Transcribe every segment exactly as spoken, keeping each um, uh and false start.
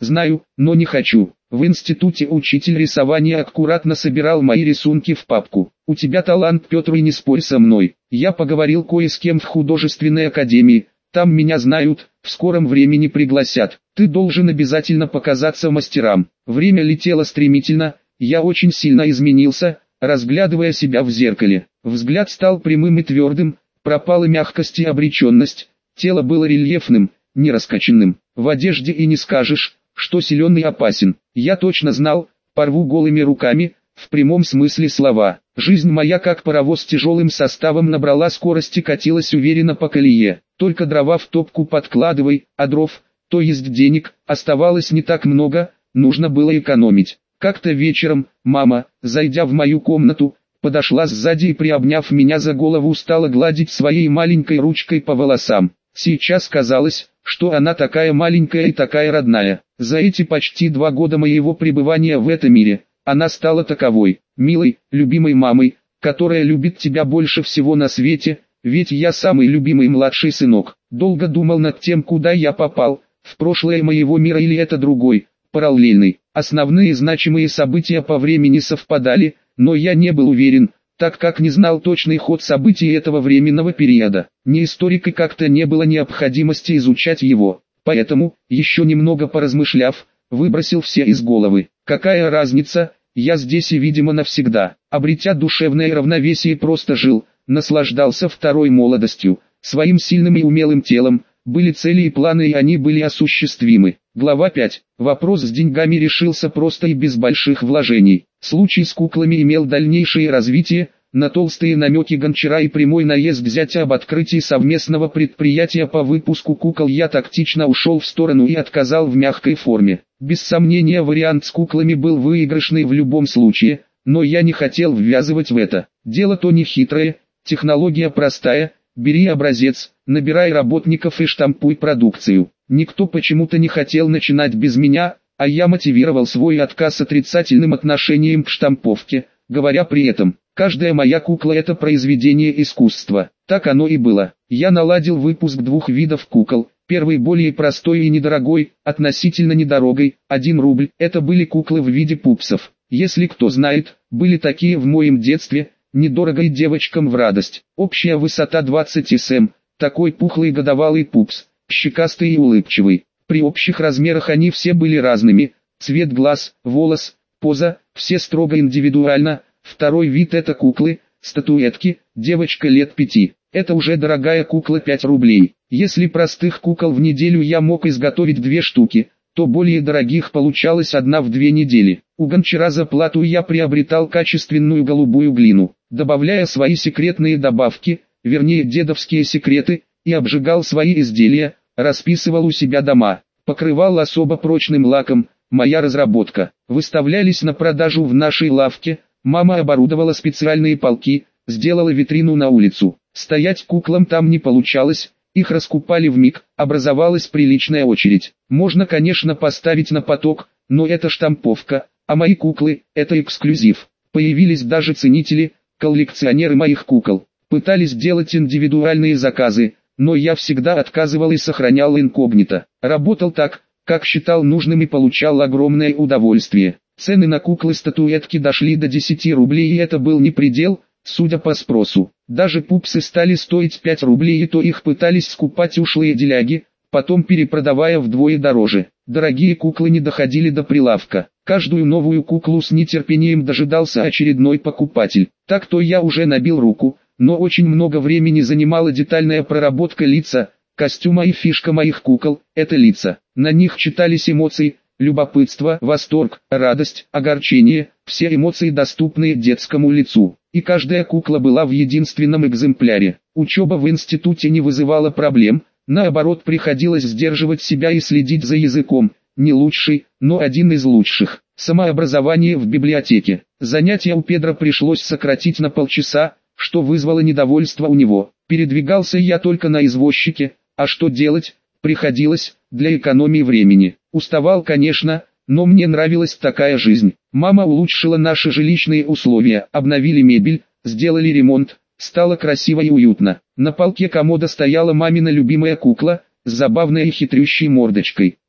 Знаю, но не хочу. В институте учитель рисования аккуратно собирал мои рисунки в папку. У тебя талант, Петр, и не спорь со мной. Я поговорил кое с кем в художественной академии. Там меня знают, в скором времени пригласят. Ты должен обязательно показаться мастерам. Время летело стремительно, я очень сильно изменился, разглядывая себя в зеркале. Взгляд стал прямым и твердым, пропала мягкость и обреченность. Тело было рельефным, не раскачанным. В одежде и не скажешь, что силен и опасен. Я точно знал, порву голыми руками, в прямом смысле слова. Жизнь моя как паровоз с тяжелым составом набрала скорость и катилась уверенно по колее. Только дрова в топку подкладывай, а дров, то есть денег, оставалось не так много, нужно было экономить. Как-то вечером, мама, зайдя в мою комнату, подошла сзади и, приобняв меня за голову, стала гладить своей маленькой ручкой по волосам. Сейчас казалось, что она такая маленькая и такая родная. За эти почти два года моего пребывания в этом мире, она стала таковой, милой, любимой мамой, которая любит тебя больше всего на свете, ведь я самый любимый младший сынок. Долго думал над тем, куда я попал, в прошлое моего мира или это другой, параллельный. Основные значимые события по времени совпадали, но я не был уверен, так как не знал точный ход событий этого временного периода. Ни историк и как-то не было необходимости изучать его. Поэтому, еще немного поразмышляв, выбросил все из головы. Какая разница, я здесь и видимо навсегда. Обретя душевное равновесие, просто жил, наслаждался второй молодостью, своим сильным и умелым телом. Были цели и планы, и они были осуществимы. Глава пять. Вопрос с деньгами решился просто и без больших вложений. Случай с куклами имел дальнейшее развитие. На толстые намеки Гончара и прямой наезд зятя об открытии совместного предприятия по выпуску кукол я тактично ушел в сторону и отказал в мягкой форме. Без сомнения, вариант с куклами был выигрышный в любом случае, но я не хотел ввязывать в это. Дело то не хитрое, технология простая, бери образец, набирай работников и штампуй продукцию. Никто почему-то не хотел начинать без меня, а я мотивировал свой отказ отрицательным отношением к штамповке, говоря при этом: каждая моя кукла — это произведение искусства. Так оно и было. Я наладил выпуск двух видов кукол. Первый более простой и недорогой, относительно недорогой, один рубль. Это были куклы в виде пупсов. Если кто знает, были такие в моем детстве, недорого и девочкам в радость. Общая высота двадцать сантиметров, такой пухлый годовалый пупс, щекастый и улыбчивый. При общих размерах они все были разными. Цвет глаз, волос, поза, все строго индивидуально. Второй вид — это куклы, статуэтки, девочка лет пяти. Это уже дорогая кукла, пять рублей. Если простых кукол в неделю я мог изготовить две штуки, то более дорогих получалось одна в две недели. У Гончара за плату я приобретал качественную голубую глину, добавляя свои секретные добавки, вернее дедовские секреты, и обжигал свои изделия, расписывал у себя дома, покрывал особо прочным лаком, моя разработка. Выставлялись на продажу в нашей лавке. Мама оборудовала специальные полки, сделала витрину на улицу. Стоять куклам там не получалось, их раскупали вмиг, образовалась приличная очередь. Можно, конечно, поставить на поток, но это штамповка, а мои куклы – это эксклюзив. Появились даже ценители, коллекционеры моих кукол. Пытались делать индивидуальные заказы, но я всегда отказывал и сохранял инкогнито. Работал так, как считал нужным, и получал огромное удовольствие. Цены на куклы-статуэтки дошли до десяти рублей, и это был не предел, судя по спросу. Даже пупсы стали стоить пять рублей, и то их пытались скупать ушлые деляги, потом перепродавая вдвое дороже. Дорогие куклы не доходили до прилавка. Каждую новую куклу с нетерпением дожидался очередной покупатель. Так-то я уже набил руку, но очень много времени занимала детальная проработка лица, костюма, и фишка моих кукол – это лица. На них читались эмоции: любопытство, восторг, радость, огорчение, все эмоции, доступные детскому лицу. И каждая кукла была в единственном экземпляре. Учеба в институте не вызывала проблем, наоборот, приходилось сдерживать себя и следить за языком. Не лучший, но один из лучших. Самообразование в библиотеке. Занятия у Педро пришлось сократить на полчаса, что вызвало недовольство у него. Передвигался я только на извозчике, а что делать? Приходилось, для экономии времени. Уставал, конечно, но мне нравилась такая жизнь. Мама улучшила наши жилищные условия, обновили мебель, сделали ремонт, стало красиво и уютно. На полке комода стояла мамина любимая кукла, с забавной и хитрющей мордочкой.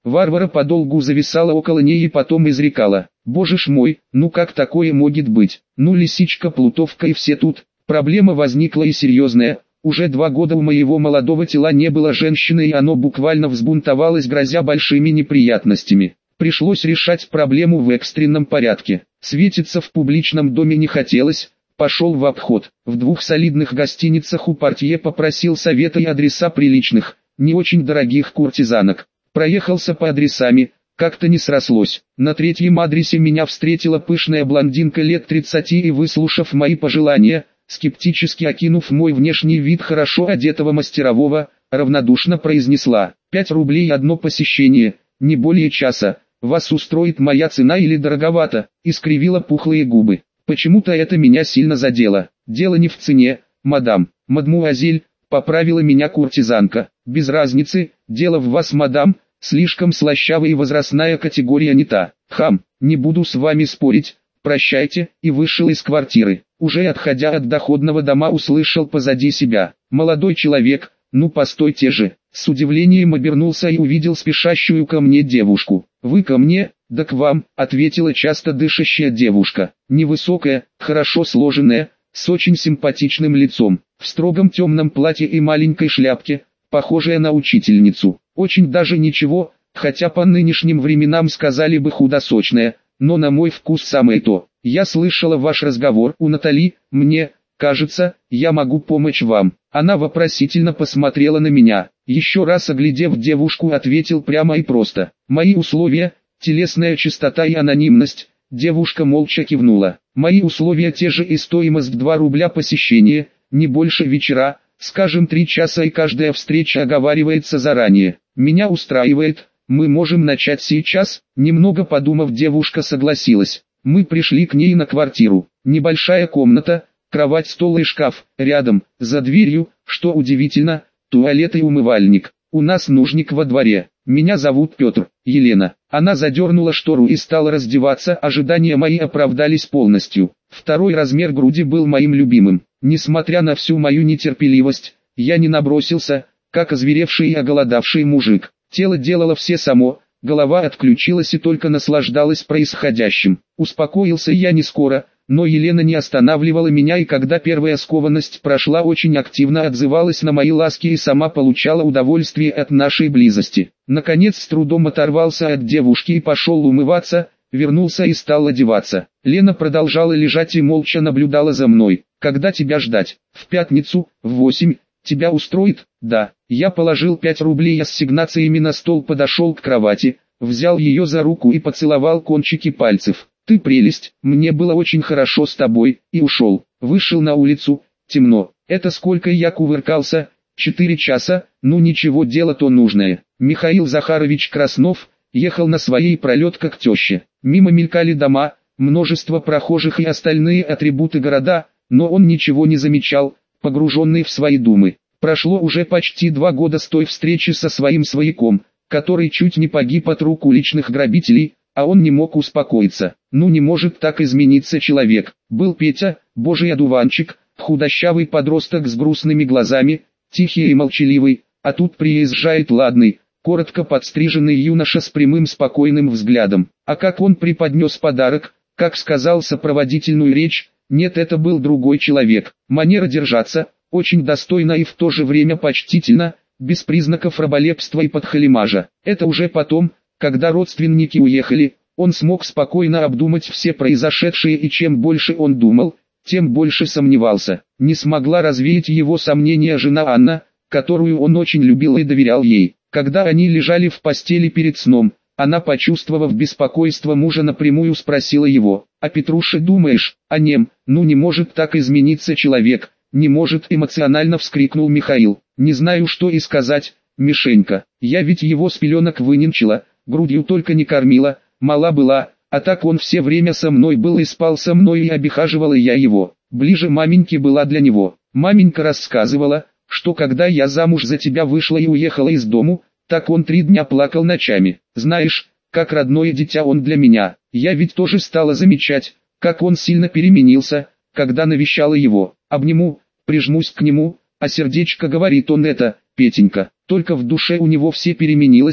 Варвара подолгу зависала около ней и потом изрекала: «Боже ж мой, ну как такое может быть? Ну лисичка, плутовка и все тут». Проблема возникла и серьезная. Уже два года у моего молодого тела не было женщины, и оно буквально взбунтовалось, грозя большими неприятностями. Пришлось решать проблему в экстренном порядке. Светиться в публичном доме не хотелось. Пошел в обход. В двух солидных гостиницах у портье попросил совета и адреса приличных, не очень дорогих куртизанок. Проехался по адресами, как-то не срослось. На третьем адресе меня встретила пышная блондинка лет тридцати и, выслушав мои пожелания, скептически окинув мой внешний вид хорошо одетого мастерового, равнодушно произнесла: «Пять рублей одно посещение, не более часа. Вас устроит моя цена или дороговато?» И скривила пухлые губы. Почему-то это меня сильно задело. «Дело не в цене, мадам, мадмуазель», поправила меня куртизанка. «Без разницы, дело в вас, мадам, слишком слащавая и возрастная категория не та». «Хам, не буду с вами спорить, прощайте», и вышел из квартиры. Уже отходя от доходного дома, услышал позади себя: «Молодой человек, ну постойте же». С удивлением обернулся и увидел спешащую ко мне девушку. «Вы ко мне?» «Да к вам», — ответила часто дышащая девушка. Невысокая, хорошо сложенная, с очень симпатичным лицом, в строгом темном платье и маленькой шляпке, похожая на учительницу. Очень даже ничего, хотя по нынешним временам сказали бы худосочная, но на мой вкус самое то. «Я слышала ваш разговор у Натали, мне кажется, я могу помочь вам». Она вопросительно посмотрела на меня. Еще раз оглядев девушку, ответил прямо и просто: «Мои условия — телесная чистота и анонимность». Девушка молча кивнула. «Мои условия те же и стоимость два рубля посещения, не больше вечера, скажем три часа, и каждая встреча оговаривается заранее. Меня устраивает, мы можем начать сейчас». Немного подумав, девушка согласилась. Мы пришли к ней на квартиру. Небольшая комната, кровать, стол и шкаф, рядом, за дверью, что удивительно, туалет и умывальник. «У нас нужник во дворе. Меня зовут Петр, Елена». Она задернула штору и стала раздеваться, ожидания мои оправдались полностью. Второй размер груди был моим любимым. Несмотря на всю мою нетерпеливость, я не набросился, как озверевший и оголодавший мужик. Тело делало все само, голова отключилась и только наслаждалась происходящим. Успокоился я не скоро, но Елена не останавливала меня, и когда первая скованность прошла, очень активно отзывалась на мои ласки и сама получала удовольствие от нашей близости. Наконец с трудом оторвался от девушки и пошел умываться, вернулся и стал одеваться. Лена продолжала лежать и молча наблюдала за мной. «Когда тебя ждать?» «В пятницу, в восемь. Тебя устроит?» «Да». Я положил пять рублей ассигнациями на стол, подошел к кровати, взял ее за руку и поцеловал кончики пальцев. «Ты прелесть, мне было очень хорошо с тобой», и ушел. Вышел на улицу, темно. Это сколько я кувыркался? Четыре часа, ну ничего, дело-то нужное. Михаил Захарович Краснов ехал на своей пролетке к теще. Мимо мелькали дома, множество прохожих и остальные атрибуты города, но он ничего не замечал, погруженный в свои думы. Прошло уже почти два года с той встречи со своим свояком, который чуть не погиб от рук уличных грабителей, а он не мог успокоиться. Ну не может так измениться человек. Был Петя, божий одуванчик, худощавый подросток с грустными глазами, тихий и молчаливый, а тут приезжает ладный, коротко подстриженный юноша с прямым спокойным взглядом. А как он преподнес подарок, как сказал сопроводительную речь, нет, это был другой человек. Манера держаться, очень достойно и в то же время почтительно, без признаков раболепства и подхалимажа. Это уже потом, когда родственники уехали, он смог спокойно обдумать все произошедшее, и чем больше он думал, тем больше сомневался. Не смогла развеять его сомнения жена Анна, которую он очень любил и доверял ей. Когда они лежали в постели перед сном, она, почувствовав беспокойство мужа, напрямую спросила его: «А Петруше думаешь?» «А нем, ну не может так измениться человек, не может», эмоционально вскрикнул Михаил. «Не знаю, что и сказать, Мишенька, я ведь его с пеленок выненчила, грудью только не кормила, мала была, а так он все время со мной был и спал со мной, и обихаживала я его, ближе маменьки была для него». Маменька рассказывала, что когда я замуж за тебя вышла и уехала из дому, так он три дня плакал ночами. Знаешь, как родное дитя он для меня. Я ведь тоже стала замечать, как он сильно переменился, когда навещала его. Обниму, прижмусь к нему, а сердечко говорит он это: «Петенька». Только в душе у него все переменилось,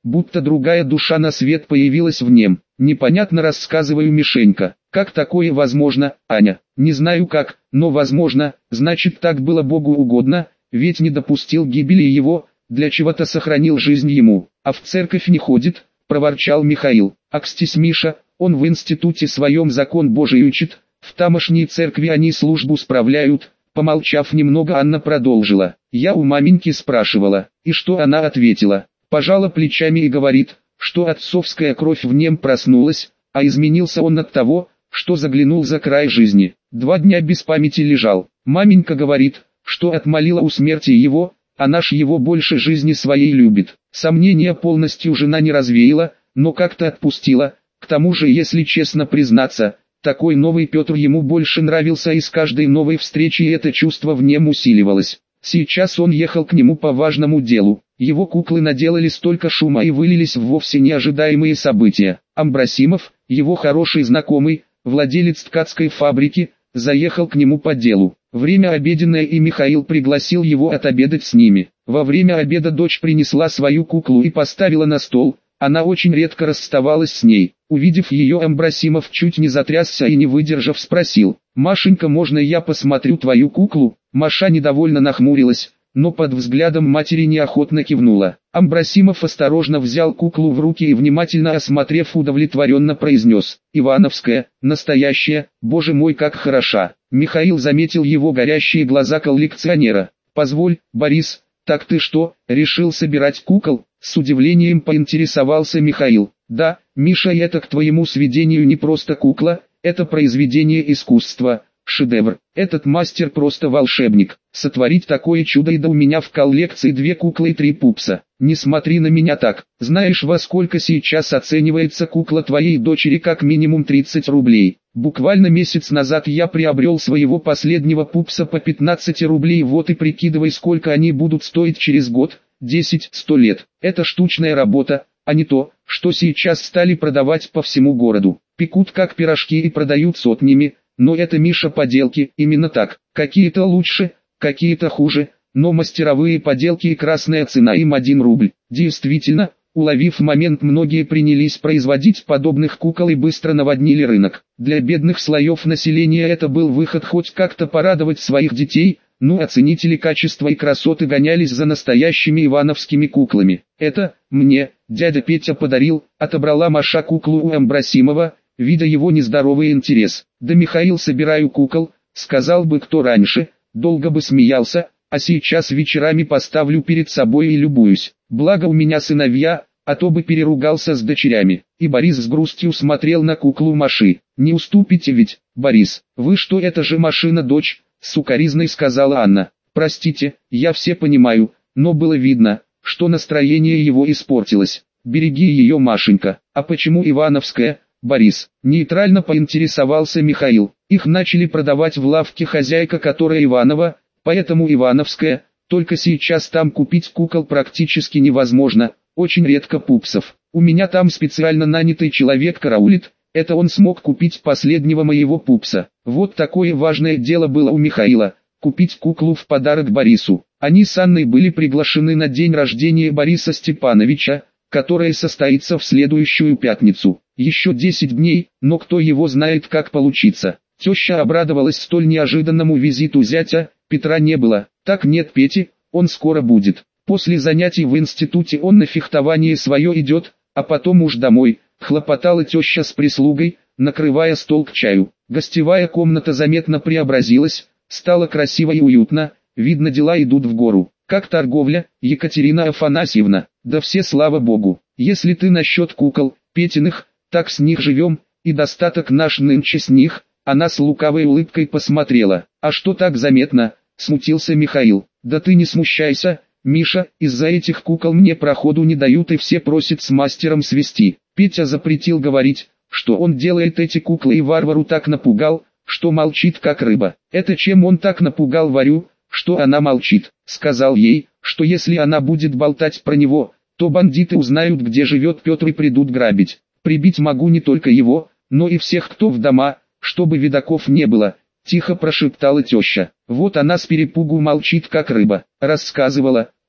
будто другая душа на свет появилась в нем. Непонятно, рассказываю, Мишенька. Как такое возможно, Аня? Не знаю как, но возможно, значит так было Богу угодно, ведь не допустил гибели его, для чего-то сохранил жизнь ему. А в церковь не ходит, проворчал Михаил. Акстись, Миша, он в институте своем закон Божий учит, в тамошней церкви они службу справляют. Помолчав немного, Анна продолжила. Я у маменьки спрашивала, и что она ответила? Пожала плечами и говорит, что отцовская кровь в нем проснулась, а изменился он от того, что заглянул за край жизни. Два дня без памяти лежал. Маменька говорит, что отмолила у смерти его, а наш его больше жизни своей любит. Сомнения полностью жена не развеяла, но как-то отпустила. К тому же, если честно признаться, такой новый Петр ему больше нравился, и с каждой новой встречей это чувство в нем усиливалось. Сейчас он ехал к нему по важному делу. Его куклы наделали столько шума и вылились в вовсе неожидаемые события. Амбросимов, его хороший знакомый, владелец ткацкой фабрики, заехал к нему по делу. Время обеденное, и Михаил пригласил его отобедать с ними. Во время обеда дочь принесла свою куклу и поставила на стол. Она очень редко расставалась с ней. Увидев ее, Амбросимов чуть не затрясся и, не выдержав, спросил: «Машенька, можно я посмотрю твою куклу?» Маша недовольно нахмурилась, но под взглядом матери неохотно кивнула. Амбросимов осторожно взял куклу в руки и, внимательно осмотрев, удовлетворенно произнес: «Ивановская, настоящая, боже мой, как хороша!» Михаил заметил его горящие глаза коллекционера. «Позволь, Борис, так ты что, решил собирать кукол?» С удивлением поинтересовался Михаил. «Да, Миша, это, к твоему сведению, не просто кукла, это произведение искусства, шедевр. Этот мастер просто волшебник. Сотворить такое чудо, и да у меня в коллекции две куклы и три пупса. Не смотри на меня так. Знаешь, во сколько сейчас оценивается кукла твоей дочери? Как минимум тридцать рублей. Буквально месяц назад я приобрел своего последнего пупса по пятнадцать рублей, вот и прикидывай, сколько они будут стоить через год, десять-сто лет. Это штучная работа, а не то, что сейчас стали продавать по всему городу. Пекут как пирожки и продают сотнями. Но это, Миша, поделки, именно так. Какие-то лучше, какие-то хуже, но мастеровые поделки, и красная цена им один рубль. Действительно, уловив момент, многие принялись производить подобных кукол и быстро наводнили рынок. Для бедных слоев населения это был выход хоть как-то порадовать своих детей, ну а ценители качества и красоты гонялись за настоящими ивановскими куклами. «Это, мне, дядя Петя подарил», — отобрала Маша куклу у Амбросимова, видя его нездоровый интерес. «Да, Михаил, собираю кукол», — сказал бы кто раньше, долго бы смеялся, а сейчас вечерами поставлю перед собой и любуюсь. Благо у меня сыновья, а то бы переругался с дочерями. И Борис с грустью смотрел на куклу Маши. «Не уступите ведь, Борис, вы что, это же Машина дочь», — сукоризной сказала Анна. «Простите, я все понимаю, но было видно, что настроение его испортилось. Береги ее, Машенька». «А почему Ивановская, Борис?» — нейтрально поинтересовался Михаил. «Их начали продавать в лавке, хозяйка которая Иванова, поэтому Ивановская. Только сейчас там купить кукол практически невозможно, очень редко пупсов. У меня там специально нанятый человек караулит, это он смог купить последнего моего пупса». Вот такое важное дело было у Михаила — купить куклу в подарок Борису. Они с Анной были приглашены на день рождения Бориса Степановича, которое состоится в следующую пятницу. Еще десять дней, но кто его знает, как получится. Теща обрадовалась столь неожиданному визиту зятя. Петра не было. «Так нет, Пети, он скоро будет. После занятий в институте он на фехтование свое идет, а потом уж домой», — хлопотала теща с прислугой, накрывая стол к чаю. Гостевая комната заметно преобразилась, стало красиво и уютно, видно, дела идут в гору. «Как торговля, Екатерина Афанасьевна?» «Да все, слава богу. Если ты насчет кукол, Петиных, так с них живем, и достаток наш нынче с них». Она с лукавой улыбкой посмотрела. «А что так заметно?» — смутился Михаил. «Да ты не смущайся, Миша, из-за этих кукол мне проходу не дают и все просят с мастером свести». Петя запретил говорить, что он делает эти куклы, и Варвару так напугал, что молчит как рыба. «Это чем он так напугал Варю, что она молчит?» Сказал ей, что если она будет болтать про него, то бандиты узнают, где живет Петр, и придут грабить. «Прибить могу не только его, но и всех, кто в дома, чтобы видаков не было», — тихо прошептала теща. Вот она с перепугу молчит как рыба. Рассказывала,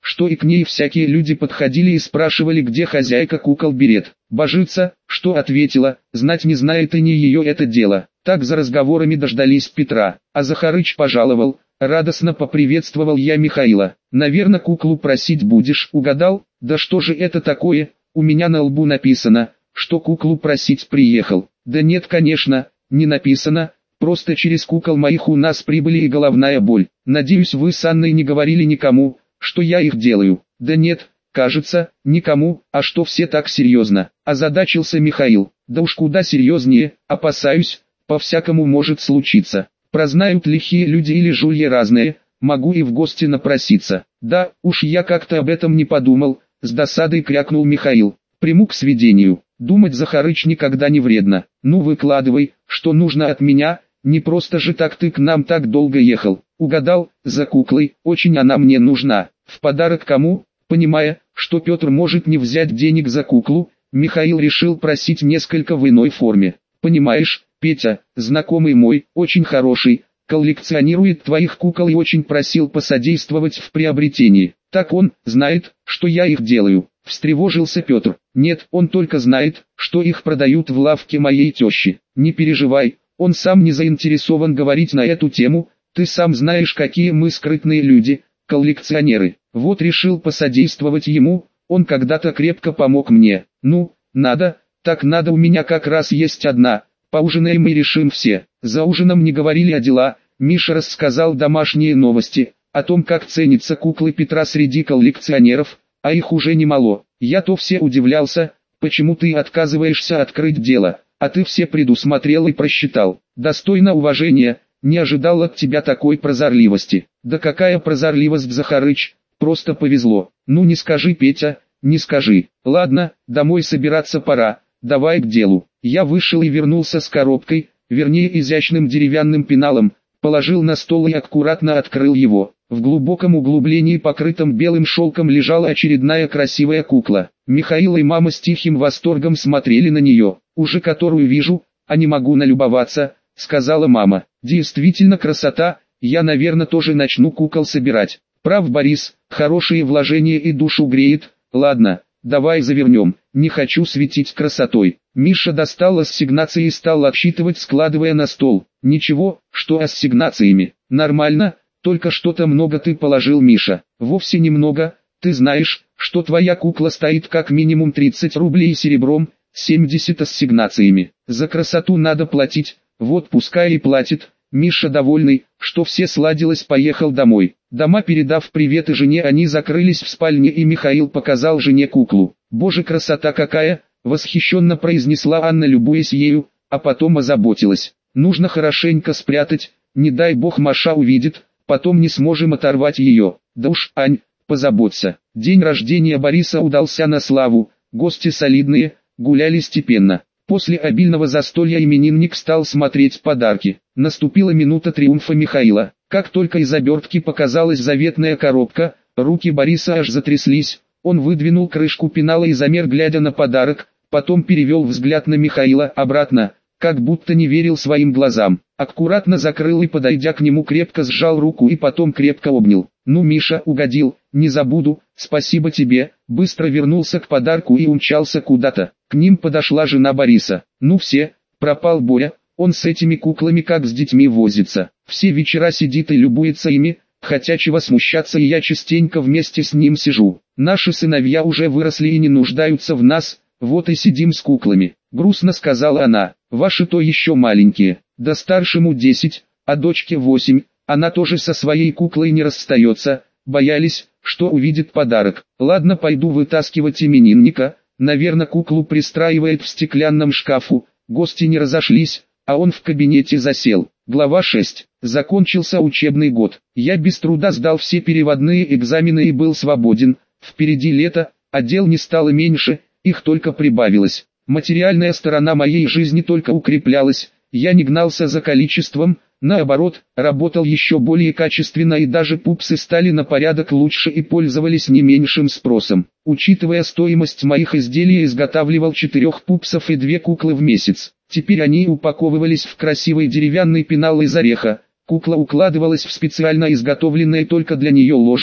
что и к ней всякие люди подходили и спрашивали, где хозяйка кукол берет. Божится, что ответила, знать не знает и не ее это дело. Так за разговорами дождались Петра, а Захарыч пожаловал. Радостно поприветствовал я Михаила. «Наверно, куклу просить будешь, угадал? Да что же это такое? У меня на лбу написано, что куклу просить приехал». «Да нет, конечно, не написано, просто через кукол моих у нас прибыли и головная боль. Надеюсь, вы с Анной не говорили никому, что я их делаю». «Да нет, кажется, никому, а что все так серьезно?» Озадачился Михаил. «Да уж куда серьезнее, опасаюсь, по-всякому может случиться. Прознают лихие люди или жульи разные, могу и в гости напроситься». «Да, уж я как-то об этом не подумал», — с досадой крякнул Михаил. «Приму к сведению. Думать, Захарыч, никогда не вредно. Ну выкладывай, что нужно от меня, не просто же так ты к нам так долго ехал». «Угадал, за куклой, очень она мне нужна. В подарок кому?» Понимая, что Петр может не взять денег за куклу, Михаил решил просить несколько в иной форме. «Понимаешь, Петя, знакомый мой, очень хороший, коллекционирует твоих кукол и очень просил посодействовать в приобретении. Так он знает, что я их делаю?» Встревожился Петр. «Нет, он только знает, что их продают в лавке моей тещи. Не переживай, он сам не заинтересован говорить на эту тему, ты сам знаешь, какие мы скрытные люди, коллекционеры. Вот решил посодействовать ему, он когда-то крепко помог мне. Ну, надо, так надо, у меня как раз есть одна. Поужинаем и решим все». За ужином не говорили о дела, Миша рассказал домашние новости, о том, как ценятся куклы Петра среди коллекционеров, а их уже немало. Я-то все удивлялся, почему ты отказываешься открыть дело, а ты все предусмотрел и просчитал. Достойно уважения, не ожидал от тебя такой прозорливости. Да какая прозорливость, Захарыч, просто повезло. Ну не скажи, Петя, не скажи. Ладно, домой собираться пора, давай к делу. Я вышел и вернулся с коробкой, вернее изящным деревянным пеналом, положил на стол и аккуратно открыл его. В глубоком углублении, покрытом белым шелком, лежала очередная красивая кукла. Михаил и мама с тихим восторгом смотрели на нее. «Уже которую вижу, а не могу налюбоваться», — сказала мама. «Действительно красота, я, наверное, тоже начну кукол собирать». «Прав, Борис, хорошие вложения и душу греет. Ладно, давай завернем, не хочу светить красотой». Миша достал ассигнации и стал отсчитывать, складывая на стол. «Ничего, что ассигнациями, нормально, только что-то много ты положил, Миша». «Вовсе немного, ты знаешь, что твоя кукла стоит как минимум тридцать рублей серебром, семьдесят ассигнациями. За красоту надо платить, вот пускай и платит». Миша, довольный, что все сладилось, поехал домой. Дома, передав привет и жене, они закрылись в спальне, и Михаил показал жене куклу. «Боже, красота какая!» — восхищенно произнесла Анна, любуясь ею, а потом озаботилась. «Нужно хорошенько спрятать, не дай бог Маша увидит, потом не сможем оторвать ее». «Да уж, Ань, позаботься». День рождения Бориса удался на славу, гости солидные, гуляли степенно. После обильного застолья именинник стал смотреть подарки. Наступила минута триумфа Михаила. Как только из обертки показалась заветная коробка, руки Бориса аж затряслись. Он выдвинул крышку пенала и замер, глядя на подарок, потом перевел взгляд на Михаила обратно, как будто не верил своим глазам. Аккуратно закрыл и, подойдя к нему, крепко сжал руку и потом крепко обнял. «Ну, Миша, угодил, не забуду, спасибо тебе». Быстро вернулся к подарку и умчался куда-то. К ним подошла жена Бориса. «Ну все, пропал Боря, он с этими куклами как с детьми возится. Все вечера сидит и любуется ими, хотя чего смущаться, и я частенько вместе с ним сижу. Наши сыновья уже выросли и не нуждаются в нас, вот и сидим с куклами». Грустно сказала она. «Ваши-то еще маленькие, да старшему десять, а дочке восемь, она тоже со своей куклой не расстается, боялись, что увидит подарок. Ладно, пойду вытаскивать именинника, наверное, куклу пристраивает в стеклянном шкафу». Гости не разошлись, а он в кабинете засел. Глава шесть. Закончился учебный год. Я без труда сдал все переводные экзамены и был свободен. Впереди лето, а дел не стало меньше, их только прибавилось. Материальная сторона моей жизни только укреплялась, я не гнался за количеством, наоборот, работал еще более качественно, и даже пупсы стали на порядок лучше и пользовались не меньшим спросом. Учитывая стоимость моих изделий, изготавливал четырех пупсов и две куклы в месяц. Теперь они упаковывались в красивый деревянный пенал из ореха, кукла укладывалась в специально изготовленное только для нее ложе,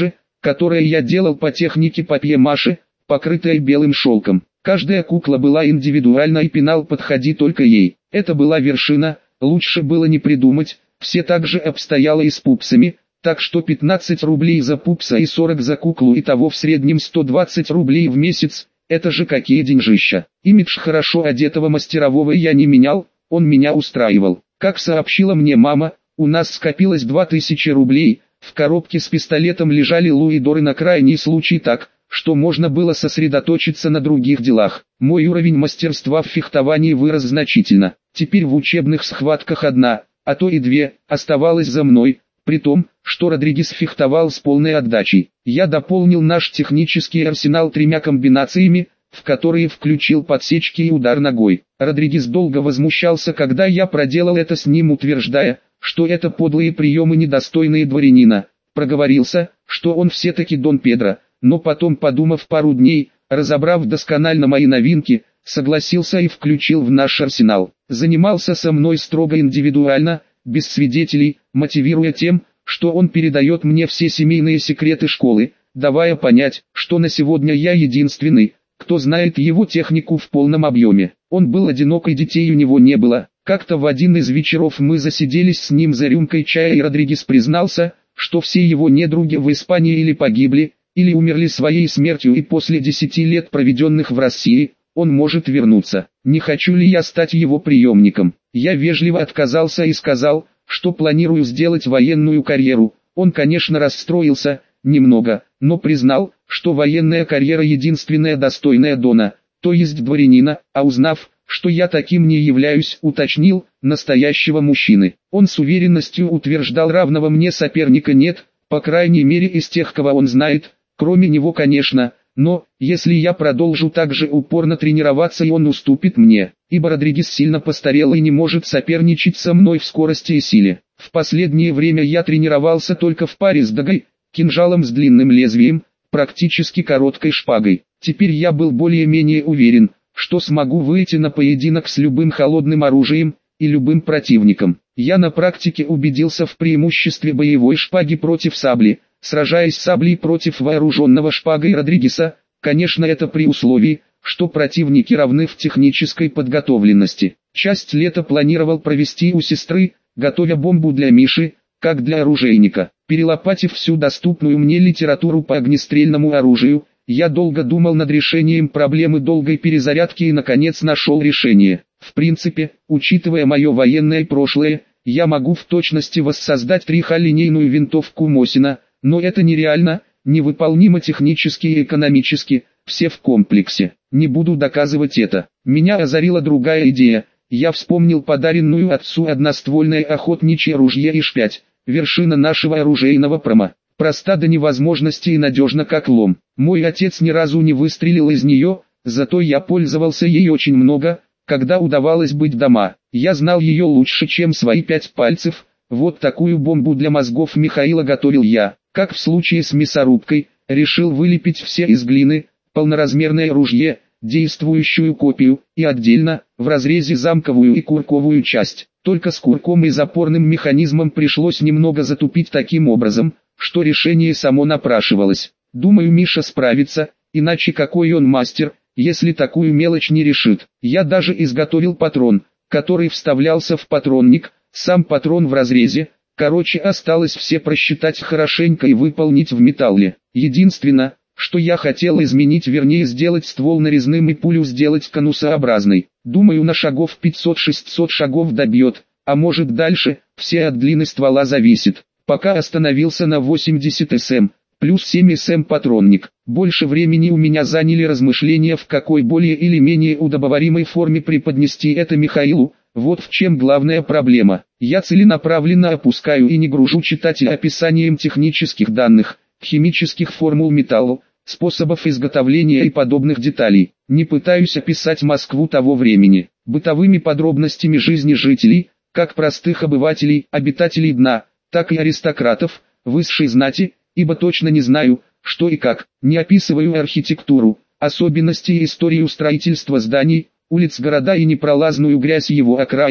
которое я делал по технике папье-маше, покрытое белым шелком. Каждая кукла была индивидуальна и пенал подходи только ей. Это была вершина, лучше было не придумать, все так же обстояло и с пупсами, так что пятнадцать рублей за пупса и сорок за куклу, и того в среднем сто двадцать рублей в месяц, это же какие деньжища. Имидж хорошо одетого мастерового я не менял, он меня устраивал. Как сообщила мне мама, у нас скопилось две тысячи рублей, в коробке с пистолетом лежали луидоры на крайний случай так, что можно было сосредоточиться на других делах. Мой уровень мастерства в фехтовании вырос значительно. Теперь в учебных схватках одна, а то и две, оставалась за мной, при том, что Родригес фехтовал с полной отдачей. Я дополнил наш технический арсенал тремя комбинациями, в которые включил подсечки и удар ногой. Родригес долго возмущался, когда я проделал это с ним, утверждая, что это подлые приемы, недостойные дворянина. Проговорился, что он все-таки Дон Педро, но потом, подумав пару дней, разобрав досконально мои новинки, согласился и включил в наш арсенал. Занимался со мной строго индивидуально, без свидетелей, мотивируя тем, что он передает мне все семейные секреты школы, давая понять, что на сегодня я единственный, кто знает его технику в полном объеме. Он был одинок и детей у него не было. Как-то в один из вечеров мы засиделись с ним за рюмкой чая, и Родригес признался, что все его недруги в Испании или погибли, или умерли своей смертью, и после десяти лет, проведенных в России, он может вернуться. Не хочу ли я стать его преемником? Я вежливо отказался и сказал, что планирую сделать военную карьеру. Он, конечно, расстроился, немного, но признал, что военная карьера единственная достойная Дона, то есть дворянина, а узнав, что я таким не являюсь, уточнил, настоящего мужчины. Он с уверенностью утверждал, равного мне соперника нет, по крайней мере из тех, кого он знает, кроме него, конечно, но, если я продолжу так же упорно тренироваться, и он уступит мне, ибо Родригес сильно постарел и не может соперничать со мной в скорости и силе. В последнее время я тренировался только в паре с дагой, кинжалом с длинным лезвием, практически короткой шпагой. Теперь я был более-менее уверен, что смогу выйти на поединок с любым холодным оружием и любым противником. Я на практике убедился в преимуществе боевой шпаги против сабли, сражаясь саблей против вооруженного шпагой Родригеса. Конечно, это при условии, что противники равны в технической подготовленности. Часть лета планировал провести у сестры, готовя бомбу для Миши, как для оружейника. Перелопатив всю доступную мне литературу по огнестрельному оружию, я долго думал над решением проблемы долгой перезарядки и наконец нашел решение. В принципе, учитывая мое военное прошлое, я могу в точности воссоздать трехлинейную винтовку Мосина, но это нереально, невыполнимо технически и экономически, все в комплексе. Не буду доказывать это. Меня озарила другая идея. Я вспомнил подаренную отцу одноствольное охотничье ружье ИШ пять, вершина нашего оружейного прома. Проста до невозможности и надежна как лом. Мой отец ни разу не выстрелил из нее, зато я пользовался ей очень много, когда удавалось быть дома. Я знал ее лучше, чем свои пять пальцев. Вот такую бомбу для мозгов Михаила готовил я. Как в случае с мясорубкой, решил вылепить все из глины, полноразмерное ружье, действующую копию, и отдельно, в разрезе замковую и курковую часть. Только с курком и запорным механизмом пришлось немного затупить таким образом, что решение само напрашивалось. Думаю, Миша справится, иначе какой он мастер, если такую мелочь не решит. Я даже изготовил патрон, который вставлялся в патронник, сам патрон в разрезе. Короче, осталось все просчитать хорошенько и выполнить в металле. Единственное, что я хотел изменить, вернее сделать ствол нарезным и пулю сделать конусообразной. Думаю, на шагов пятьсот-шестьсот шагов добьет, а может дальше, все от длины ствола зависит. Пока остановился на восемьдесят сантиметров, плюс семь сантиметров патронник. Больше времени у меня заняли размышления, в какой более или менее удобоваримой форме преподнести это Михаилу. Вот в чем главная проблема. Я целенаправленно опускаю и не гружу читателя описанием технических данных, химических формул металла, способов изготовления и подобных деталей. Не пытаюсь описать Москву того времени, бытовыми подробностями жизни жителей, как простых обывателей, обитателей дна, так и аристократов, высшей знати, ибо точно не знаю, что и как. Не описываю архитектуру, особенности и историю строительства зданий, улиц города и непролазную грязь его окраин,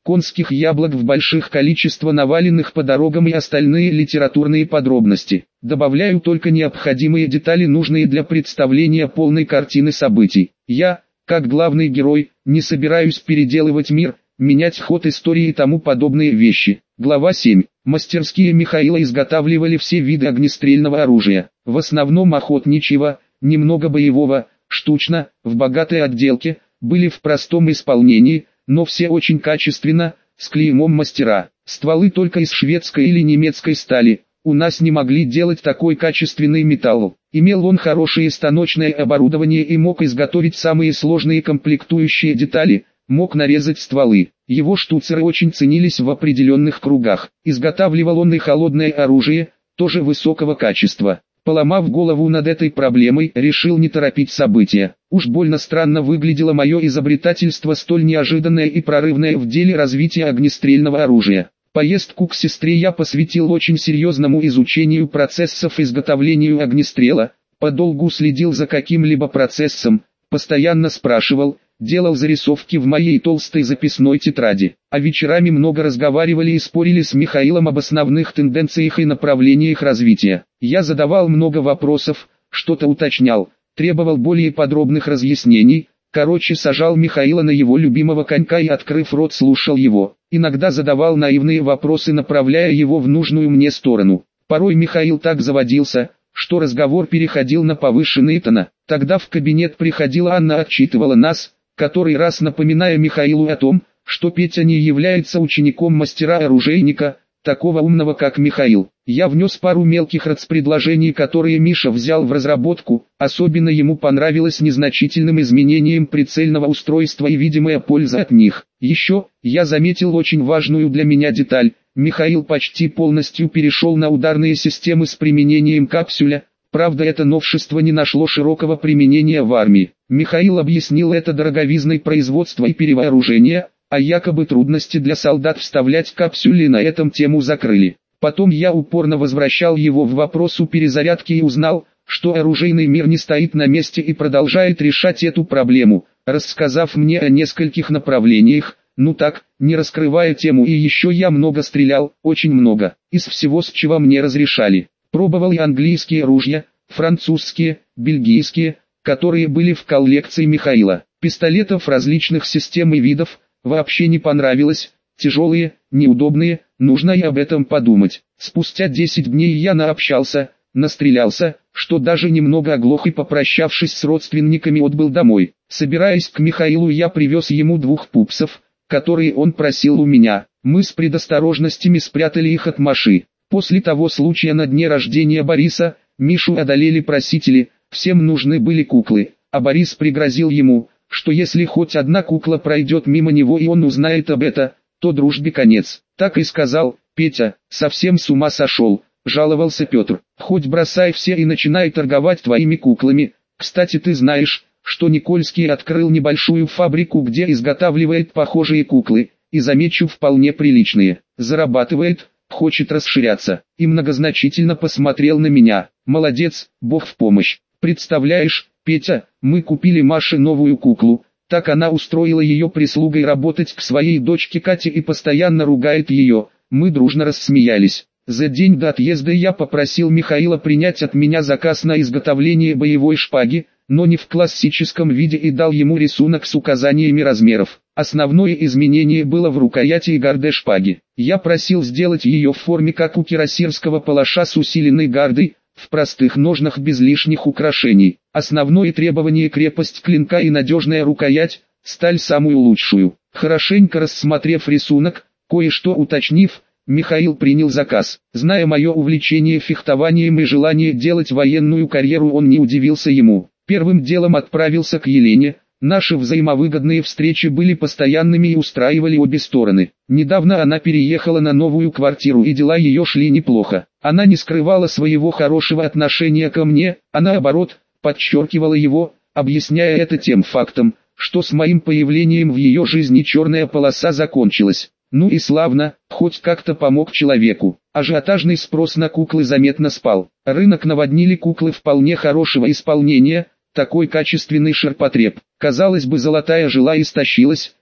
конских яблок в больших количествах, наваленных по дорогам, и остальные литературные подробности. Добавляю только необходимые детали, нужные для представления полной картины событий. Я, как главный герой, не собираюсь переделывать мир, менять ход истории и тому подобные вещи. Глава семь. Мастерские Михаила изготавливали все виды огнестрельного оружия, в основном охотничьего, немного боевого, штучно, в богатой отделке, были в простом исполнении, но все очень качественно, с клеймом мастера. Стволы только из шведской или немецкой стали, у нас не могли делать такой качественный металл. Имел он хорошее станочное оборудование и мог изготовить самые сложные комплектующие детали, мог нарезать стволы. Его штуцеры очень ценились в определенных кругах. Изготавливал он и холодное оружие, тоже высокого качества. Поломав голову над этой проблемой, решил не торопить события. Уж больно странно выглядело мое изобретательство, столь неожиданное и прорывное в деле развития огнестрельного оружия. Поездку к сестре я посвятил очень серьезному изучению процессов изготовления огнестрела, подолгу следил за каким-либо процессом, постоянно спрашивал, делал зарисовки в моей толстой записной тетради, а вечерами много разговаривали и спорили с Михаилом об основных тенденциях и направлениях развития. Я задавал много вопросов, что-то уточнял, требовал более подробных разъяснений, короче сажал Михаила на его любимого конька и, открыв рот, слушал его. Иногда задавал наивные вопросы, направляя его в нужную мне сторону. Порой Михаил так заводился, что разговор переходил на повышенный тон. Тогда в кабинет приходила Анна, отчитывала нас, который раз напоминая Михаилу о том, что Петя не является учеником мастера-оружейника, такого умного как Михаил. Я внес пару мелких рацпредложений, которые Миша взял в разработку, особенно ему понравилось незначительным изменением прицельного устройства и видимая польза от них. Еще, я заметил очень важную для меня деталь, Михаил почти полностью перешел на ударные системы с применением капсюля. Правда, это новшество не нашло широкого применения в армии. Михаил объяснил это дороговизной производства и перевооружения, а якобы трудности для солдат вставлять капсюли на этом тему закрыли. Потом я упорно возвращал его в вопросу перезарядки и узнал, что оружейный мир не стоит на месте и продолжает решать эту проблему, рассказав мне о нескольких направлениях. Ну так, не раскрывая тему, и еще я много стрелял, очень много, из всего, с чего мне разрешали. Пробовал и английские ружья, французские, бельгийские, которые были в коллекции Михаила. Пистолетов различных систем и видов вообще не понравилось, тяжелые, неудобные, нужно и об этом подумать. Спустя десять дней я наобщался, настрелялся, что даже немного оглох и, попрощавшись с родственниками, отбыл домой. Собираясь к Михаилу, я привез ему двух пупсов, которые он просил у меня. Мы с предосторожностями спрятали их от Маши. После того случая на дне рождения Бориса, Мишу одолели просители, всем нужны были куклы, а Борис пригрозил ему, что если хоть одна кукла пройдет мимо него и он узнает об этом, то дружбе конец. Так и сказал: «Петя, совсем с ума сошел», — жаловался Петр. «Хоть бросай все и начинай торговать твоими куклами. Кстати, ты знаешь, что Никольский открыл небольшую фабрику, где изготавливает похожие куклы, и, замечу, вполне приличные, зарабатывает, хочет расширяться», и многозначительно посмотрел на меня. «Молодец, Бог в помощь. Представляешь, Петя, мы купили Маше новую куклу, так она устроила ее прислугой работать к своей дочке Кате и постоянно ругает ее». Мы дружно рассмеялись. За день до отъезда я попросил Михаила принять от меня заказ на изготовление боевой шпаги, но не в классическом виде, и дал ему рисунок с указаниями размеров. Основное изменение было в рукояти и гарде шпаги. Я просил сделать ее в форме как у кирасирского палаша с усиленной гардой, в простых ножнах без лишних украшений. Основное требование — крепость клинка и надежная рукоять, сталь самую лучшую. Хорошенько рассмотрев рисунок, кое-что уточнив, Михаил принял заказ. Зная мое увлечение фехтованием и желание делать военную карьеру, он не удивился ему. Первым делом отправился к Елене. Наши взаимовыгодные встречи были постоянными и устраивали обе стороны. Недавно она переехала на новую квартиру, и дела ее шли неплохо. Она не скрывала своего хорошего отношения ко мне, а наоборот, подчеркивала его, объясняя это тем фактом, что с моим появлением в ее жизни черная полоса закончилась. Ну и славно, хоть как-то помог человеку. Ажиотажный спрос на куклы заметно спал. Рынок наводнили куклы вполне хорошего исполнения, такой качественный ширпотреб. Казалось бы, золотая жила истощилась,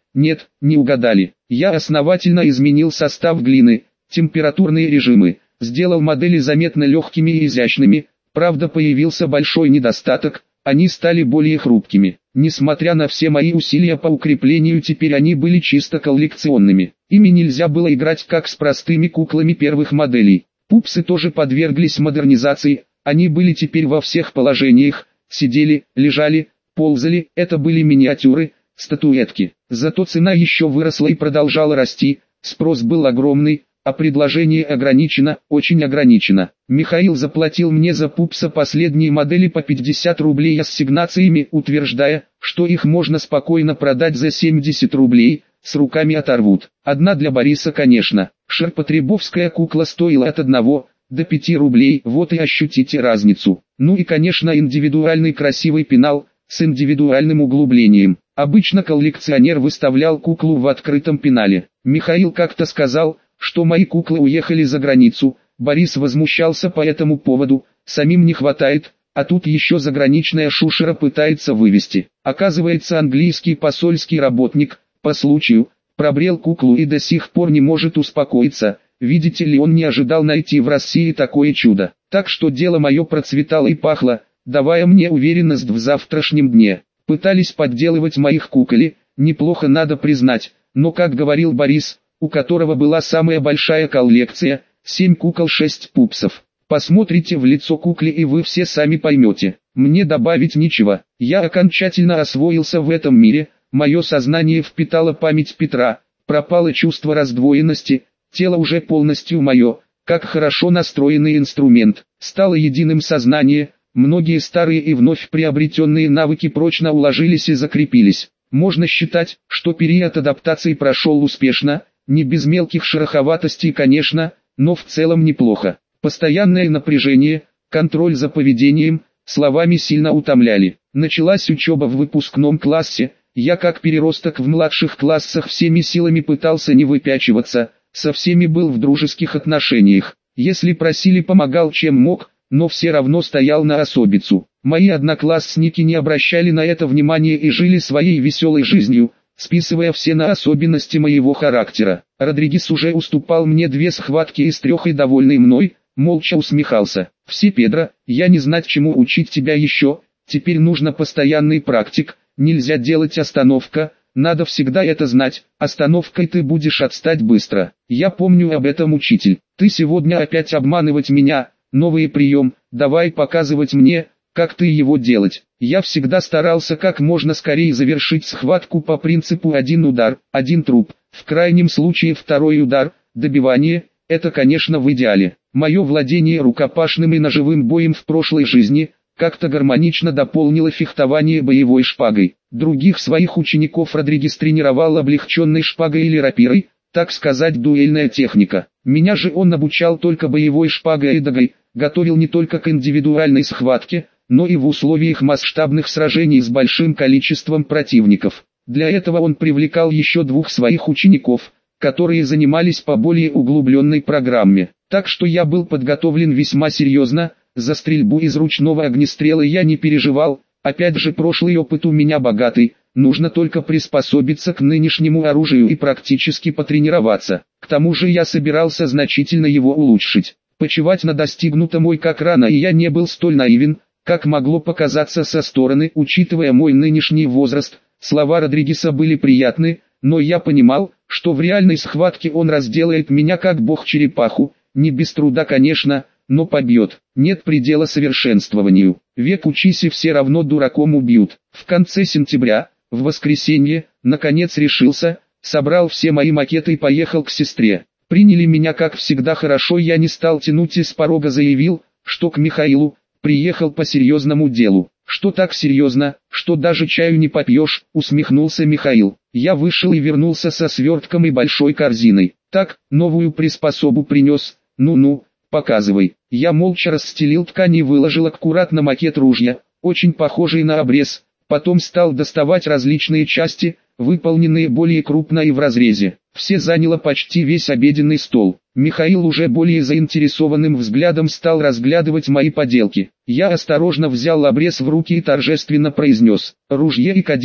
Нет, не угадали. Я основательно изменил состав глины, температурные режимы, сделал модели заметно легкими и изящными, правда появился большой недостаток, они стали более хрупкими. Несмотря на все мои усилия по укреплению, теперь они были чисто коллекционными. Ими нельзя было играть как с простыми куклами первых моделей. Пупсы тоже подверглись модернизации, они были теперь во всех положениях, сидели, лежали, ползали, это были миниатюры, статуэтки. Зато цена еще выросла и продолжала расти, спрос был огромный, а предложение ограничено, очень ограничено. Михаил заплатил мне за пупса последние модели по пятьдесят рублей ассигнациями, утверждая, что их можно спокойно продать за семьдесят рублей, с руками оторвут. Одна для Бориса, конечно. Ширпотребовская кукла стоила от одного до пяти рублей, вот и ощутите разницу. Ну и конечно индивидуальный красивый пенал, с индивидуальным углублением. Обычно коллекционер выставлял куклу в открытом пенале. Михаил как-то сказал, что мои куклы уехали за границу. Борис возмущался по этому поводу, самим не хватает, а тут еще заграничная шушера пытается вывести. Оказывается, английский посольский работник, по случаю, пробрел куклу и до сих пор не может успокоиться. Видите ли, он не ожидал найти в России такое чудо. Так что дело мое процветало и пахло, давая мне уверенность в завтрашнем дне. Пытались подделывать моих кукол, неплохо надо признать, но как говорил Борис, у которого была самая большая коллекция, семь кукол шесть пупсов. Посмотрите в лицо кукле и вы все сами поймете. Мне добавить нечего, я окончательно освоился в этом мире, мое сознание впитало память Петра, пропало чувство раздвоенности, тело уже полностью мое, как хорошо настроенный инструмент, стало единым сознание, многие старые и вновь приобретенные навыки прочно уложились и закрепились. Можно считать, что период адаптации прошел успешно, не без мелких шероховатостей, конечно, но в целом неплохо. Постоянное напряжение, контроль за поведением, словами сильно утомляли. Началась учеба в выпускном классе, я как переросток в младших классах всеми силами пытался не выпячиваться, со всеми был в дружеских отношениях. Если просили, помогал чем мог, но все равно стоял на особицу. Мои одноклассники не обращали на это внимания и жили своей веселой жизнью, списывая все на особенности моего характера. Родригес уже уступал мне две схватки из трех и довольный мной, молча усмехался. «Все, Педро, я не знать чему учить тебя еще, теперь нужно постоянный практик, нельзя делать остановка, надо всегда это знать, остановкой ты будешь отстать быстро. Я помню об этом, учитель. Ты сегодня опять обманывать меня, новый прием, давай показывать мне, как ты его делать». Я всегда старался как можно скорее завершить схватку по принципу один удар, один труп, в крайнем случае второй удар, добивание, это конечно в идеале. Мое владение рукопашным и ножевым боем в прошлой жизни как-то гармонично дополнило фехтование боевой шпагой. Других своих учеников Родригес тренировал облегченной шпагой или рапирой, так сказать дуэльная техника. Меня же он обучал только боевой шпагой и дагой, готовил не только к индивидуальной схватке, но и в условиях масштабных сражений с большим количеством противников. Для этого он привлекал еще двух своих учеников, которые занимались по более углубленной программе. Так что я был подготовлен весьма серьезно, за стрельбу из ручного огнестрела я не переживал, опять же прошлый опыт у меня богатый, нужно только приспособиться к нынешнему оружию и практически потренироваться. К тому же я собирался значительно его улучшить. Почивать на достигнутом ой как рано, и я не был столь наивен, как могло показаться со стороны, учитывая мой нынешний возраст. Слова Родригеса были приятны, но я понимал, что в реальной схватке он разделает меня как бог черепаху, не без труда конечно, но побьет. Нет предела совершенствованию. Век учись и все равно дураком убьют. В конце сентября, в воскресенье, наконец решился, собрал все мои макеты и поехал к сестре. Приняли меня как всегда хорошо, я не стал тянуть и с порога заявил, что к Михаилу приехал по серьезному делу. «Что так серьезно, что даже чаю не попьешь?» — усмехнулся Михаил. Я вышел и вернулся со свертком и большой корзиной. «Так, новую приспособу принес, ну-ну, показывай». Я молча расстелил ткань и выложил аккуратно макет ружья, очень похожий на обрез, потом стал доставать различные части, выполненные более крупно и в разрезе. Все заняло почти весь обеденный стол. Михаил уже более заинтересованным взглядом стал разглядывать мои поделки. Я осторожно взял обрез в руки и торжественно произнес: «Ружье ик один,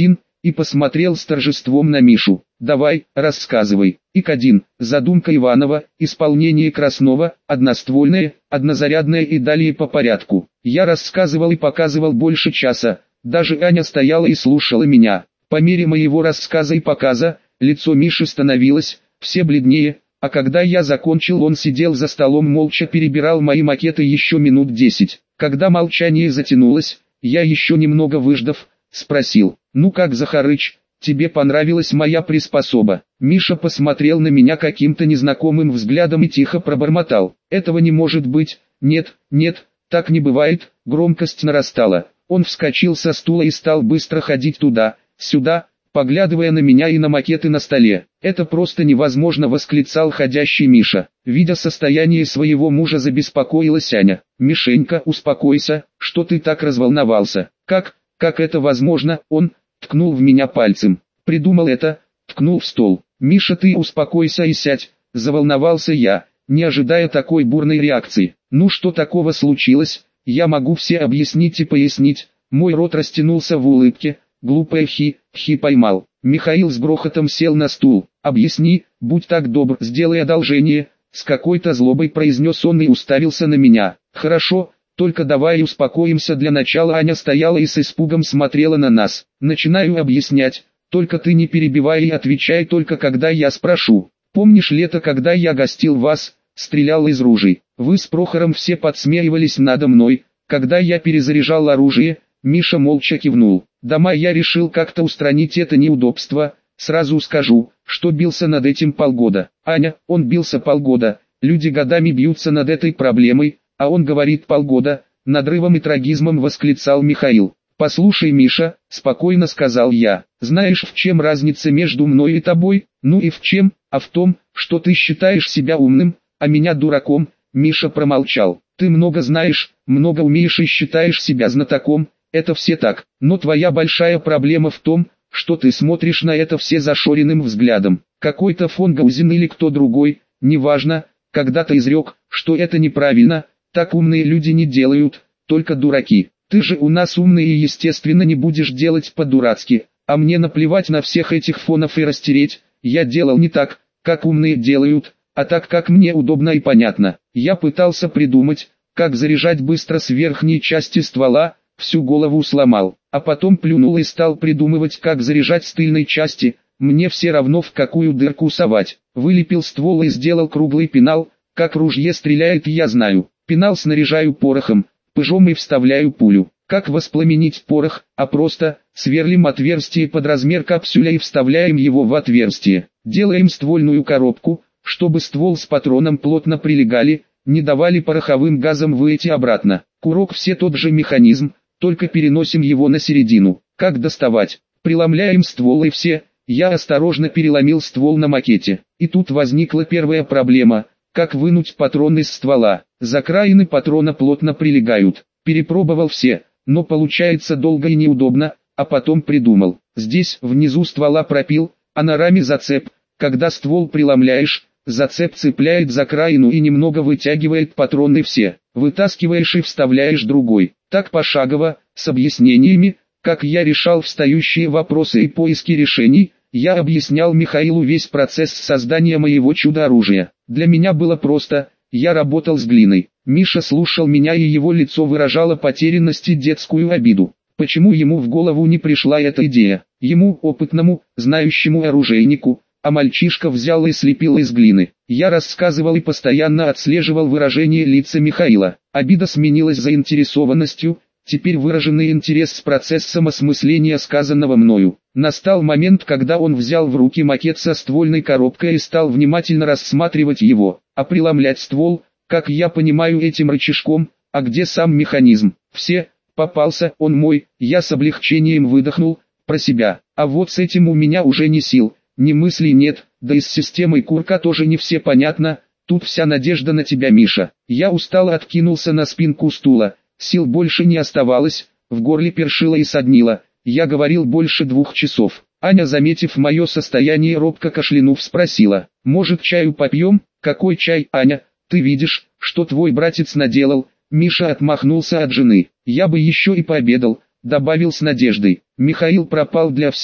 и посмотрел с торжеством на Мишу. «Давай, рассказывай». ик один. Задумка Иванова, исполнение Краснова, одноствольное, однозарядное и далее по порядку. Я рассказывал и показывал больше часа, даже Аня стояла и слушала меня. По мере моего рассказа и показа, лицо Миши становилось все бледнее, а когда я закончил, он сидел за столом молча перебирал мои макеты еще минут десять. Когда молчание затянулось, я еще немного выждав, спросил: «Ну как, Захарыч, тебе понравилась моя приспособа?» Миша посмотрел на меня каким-то незнакомым взглядом и тихо пробормотал: «Этого не может быть, нет, нет, так не бывает». Громкость нарастала. Он вскочил со стула и стал быстро ходить туда-сюда, поглядывая на меня и на макеты на столе. «Это просто невозможно!» — восклицал ходящий Миша. Видя состояние своего мужа, забеспокоилась Аня. «Мишенька, успокойся, что ты так разволновался? Как, как это возможно?» Он ткнул в меня пальцем. «Придумал это», ткнул в стол. «Миша, ты успокойся и сядь», — заволновался я, не ожидая такой бурной реакции. «Ну что такого случилось? Я могу все объяснить и пояснить». Мой рот растянулся в улыбке. Глупая хи, хи поймал. Михаил с грохотом сел на стул. «Объясни, будь так добр, сделай одолжение», — с какой-то злобой произнес он и уставился на меня. «Хорошо, только давай успокоимся для начала». Аня стояла и с испугом смотрела на нас. «Начинаю объяснять, только ты не перебивай и отвечай только когда я спрошу. Помнишь лето, когда я гостил вас, стрелял из ружей? Вы с Прохором все подсмеивались надо мной, когда я перезаряжал оружие». Миша молча кивнул. «Дома я решил как-то устранить это неудобство. Сразу скажу, что бился над этим полгода». «Аня, он бился полгода, люди годами бьются над этой проблемой, а он говорит полгода», — надрывом и трагизмом восклицал Михаил. «Послушай, Миша», — спокойно сказал я, — «знаешь, в чем разница между мной и тобой?» «Ну и в чем? А в том, что ты считаешь себя умным, а меня дураком». Миша промолчал. «Ты много знаешь, много умеешь и считаешь себя знатоком. Это все так, но твоя большая проблема в том, что ты смотришь на это все зашоренным взглядом. Какой-то фон Гаузен или кто другой, неважно, когда-то изрек, что это неправильно, так умные люди не делают, только дураки. Ты же у нас умный и естественно не будешь делать по-дурацки, а мне наплевать на всех этих фонов и растереть. Я делал не так, как умные делают, а так, как мне удобно и понятно. Я пытался придумать, как заряжать быстро с верхней части ствола, всю голову сломал, а потом плюнул и стал придумывать, как заряжать с тыльной части. Мне все равно в какую дырку совать. Вылепил ствол и сделал круглый пенал, как ружье стреляет я знаю. Пенал снаряжаю порохом, пыжом и вставляю пулю. Как воспламенить порох? А просто, сверлим отверстие под размер капсюля и вставляем его в отверстие. Делаем ствольную коробку, чтобы ствол с патроном плотно прилегали, не давали пороховым газам выйти обратно. Курок все тот же механизм, только переносим его на середину. Как доставать? Преломляем ствол и все. Я осторожно переломил ствол на макете. И тут возникла первая проблема. Как вынуть патрон из ствола? Закраины патрона плотно прилегают. Перепробовал все, но получается долго и неудобно, а потом придумал. Здесь внизу ствола пропил, а на раме зацеп. Когда ствол преломляешь, зацеп цепляет закраину и немного вытягивает патрон и все. Вытаскиваешь и вставляешь другой. Так пошагово, с объяснениями, как я решал встающие вопросы и поиски решений. Я объяснял Михаилу весь процесс создания моего чудо-оружия. Для меня было просто, я работал с глиной. Миша слушал меня и его лицо выражало потерянность и детскую обиду. Почему ему в голову не пришла эта идея? Ему, опытному, знающему оружейнику, а мальчишка взял и слепил из глины. Я рассказывал и постоянно отслеживал выражение лица Михаила. Обида сменилась заинтересованностью, теперь выраженный интерес с процессом осмысления сказанного мною. Настал момент, когда он взял в руки макет со ствольной коробкой и стал внимательно рассматривать его, а преломлять ствол, как я понимаю, этим рычажком, а где сам механизм? Все, попался он мой, я с облегчением выдохнул, про себя, а вот с этим у меня уже ни сил, ни мыслей нет, да и с системой курка тоже не все понятно, тут вся надежда на тебя, Миша. Я устало откинулся на спинку стула, сил больше не оставалось, в горле першило и соднило, я говорил больше двух часов. Аня, заметив мое состояние, робко кашлянув, спросила: «Может, чаю попьем?» «Какой чай, Аня? Ты видишь, что твой братец наделал?» Миша отмахнулся от жены. «Я бы еще и пообедал», добавил с надеждой. Михаил пропал для всех,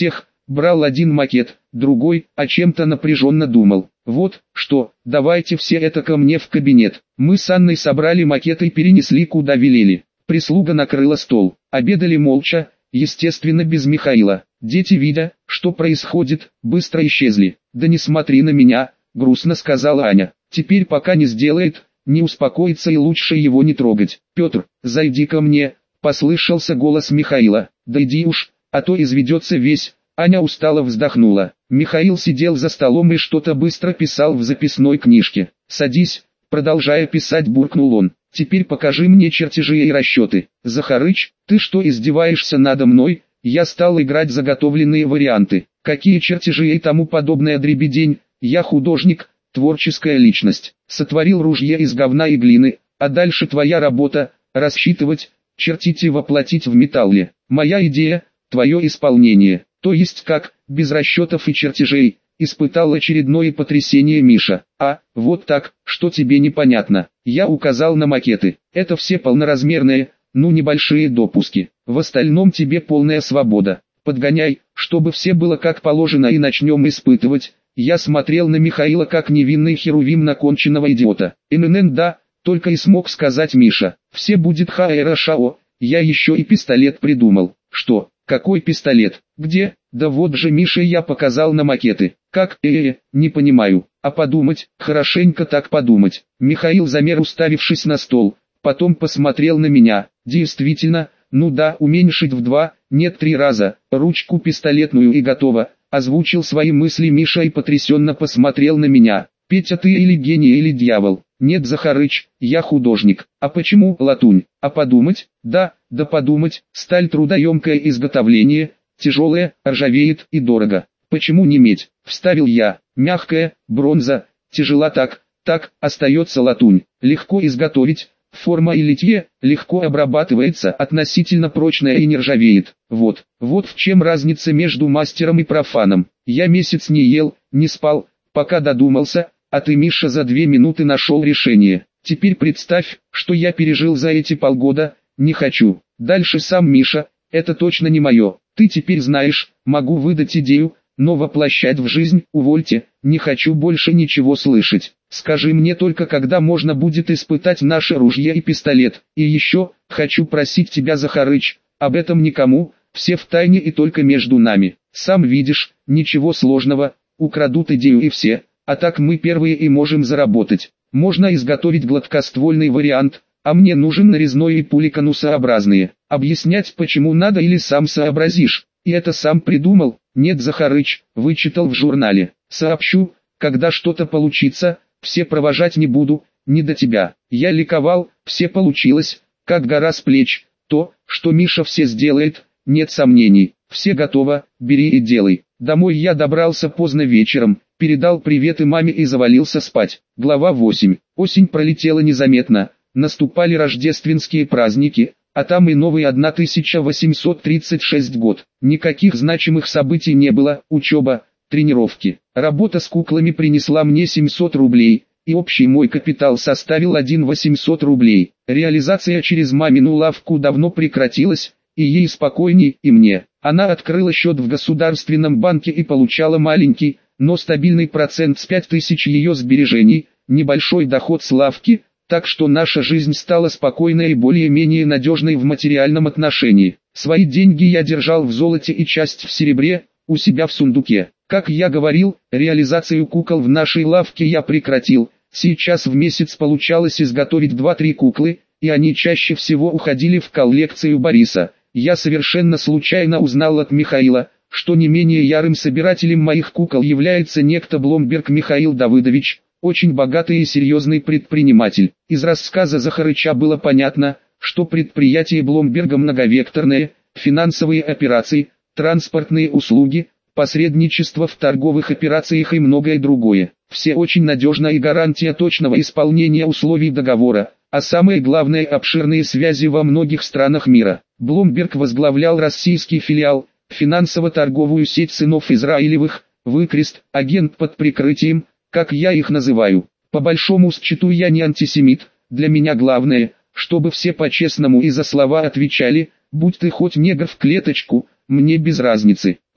брал один макет, другой, о чем-то напряженно думал. Вот, что, давайте все это ко мне в кабинет. Мы с Анной собрали макеты и перенесли куда велели. Прислуга накрыла стол. Обедали молча, естественно без Михаила. Дети, видя, что происходит, быстро исчезли. «Да не смотри на меня», — грустно сказала Аня. «Теперь пока не сделает, не успокоится и лучше его не трогать». «Петр, зайди ко мне», — послышался голос Михаила. «Да иди уж, а то изведется весь». Аня устало вздохнула. Михаил сидел за столом и что-то быстро писал в записной книжке. «Садись», — продолжая писать, буркнул он. «Теперь покажи мне чертежи и расчеты». «Захарыч, ты что, издеваешься надо мной?» Я стал играть заготовленные варианты. «Какие чертежи и тому подобное дребедень? Я художник, творческая личность. Сотворил ружье из говна и глины, а дальше твоя работа — рассчитывать, чертить и воплотить в металле. Моя идея — твое исполнение». «То есть как, без расчетов и чертежей?» — испытал очередное потрясение Миша. «А, вот так, что тебе непонятно?» Я указал на макеты. «Это все полноразмерные, ну небольшие допуски. В остальном тебе полная свобода. Подгоняй, чтобы все было как положено, и начнем испытывать». Я смотрел на Михаила как невинный херувим на конченного идиота. «ННН, да», — только и смог сказать Миша. «Все будет хорошо, я еще и пистолет придумал». «Что? Какой пистолет? Где?» «Да вот же, Миша, я показал на макеты». «Как? Э-э, не понимаю». «А подумать, хорошенько так подумать». Михаил замер, уставившись на стол, потом посмотрел на меня. «Действительно, ну да, уменьшить в два, нет, три раза, ручку пистолетную и готово», озвучил свои мысли Миша и потрясенно посмотрел на меня. «Петя, ты или гений, или дьявол?» «Нет, Захарыч, я художник». «А почему латунь?» «А подумать?» «Да, да подумать, сталь трудоемкое изготовление, тяжелая, ржавеет и дорого». «Почему не медь?» «Вставил я». «Мягкая, бронза, тяжела так, так, остается латунь. Легко изготовить, форма и литье, легко обрабатывается, относительно прочная и не ржавеет». Вот, вот в чем разница между мастером и профаном. Я месяц не ел, не спал, пока додумался, а ты, Миша, за две минуты нашел решение. Теперь представь, что я пережил за эти полгода. Не хочу. Дальше сам, Миша, это точно не мое. Ты теперь знаешь, могу выдать идею, но воплощать в жизнь, увольте, не хочу больше ничего слышать. Скажи мне только, когда можно будет испытать наше ружье и пистолет. И еще, хочу просить тебя, Захарыч, об этом никому, все в тайне и только между нами. Сам видишь, ничего сложного, украдут идею и все. А так мы первые и можем заработать. Можно изготовить гладкоствольный вариант, а мне нужен нарезной и пуликонусообразные. Объяснять почему надо или сам сообразишь? И это сам придумал? Нет, Захарыч, вычитал в журнале. Сообщу, когда что-то получится, все провожать не буду, не до тебя. Я ликовал, все получилось, как гора с плеч. То, что Миша все сделает, нет сомнений. Все готово, бери и делай. Домой я добрался поздно вечером, передал приветы маме и завалился спать. Глава восемь. Осень пролетела незаметно, наступали рождественские праздники, а там и новый тысяча восемьсот тридцать шестой год. Никаких значимых событий не было, учеба, тренировки. Работа с куклами принесла мне семьсот рублей, и общий мой капитал составил тысяча восемьсот рублей. Реализация через мамину лавку давно прекратилась, и ей спокойней, и мне. Она открыла счет в государственном банке и получала маленький, но стабильный процент с пяти тысяч ее сбережений, небольшой доход с лавки, так что наша жизнь стала спокойной и более-менее надежной в материальном отношении. Свои деньги я держал в золоте и часть в серебре, у себя в сундуке. Как я говорил, реализацию кукол в нашей лавке я прекратил. Сейчас в месяц получалось изготовить два-три куклы, и они чаще всего уходили в коллекцию Бориса. Я совершенно случайно узнал от Михаила, что не менее ярым собирателем моих кукол является некто Бломберг Михаил Давыдович, очень богатый и серьезный предприниматель. Из рассказа Захарыча было понятно, что предприятие Бломберга многовекторное, финансовые операции, транспортные услуги, посредничество в торговых операциях и многое другое. Все очень надежно и гарантия точного исполнения условий договора, а самое главное, обширные связи во многих странах мира. Бломберг возглавлял российский филиал, финансово-торговую сеть сынов Израилевых, выкрест, агент под прикрытием, как я их называю. По большому счету я не антисемит, для меня главное, чтобы все по-честному и за слова отвечали, будь ты хоть негр в клеточку, мне без разницы.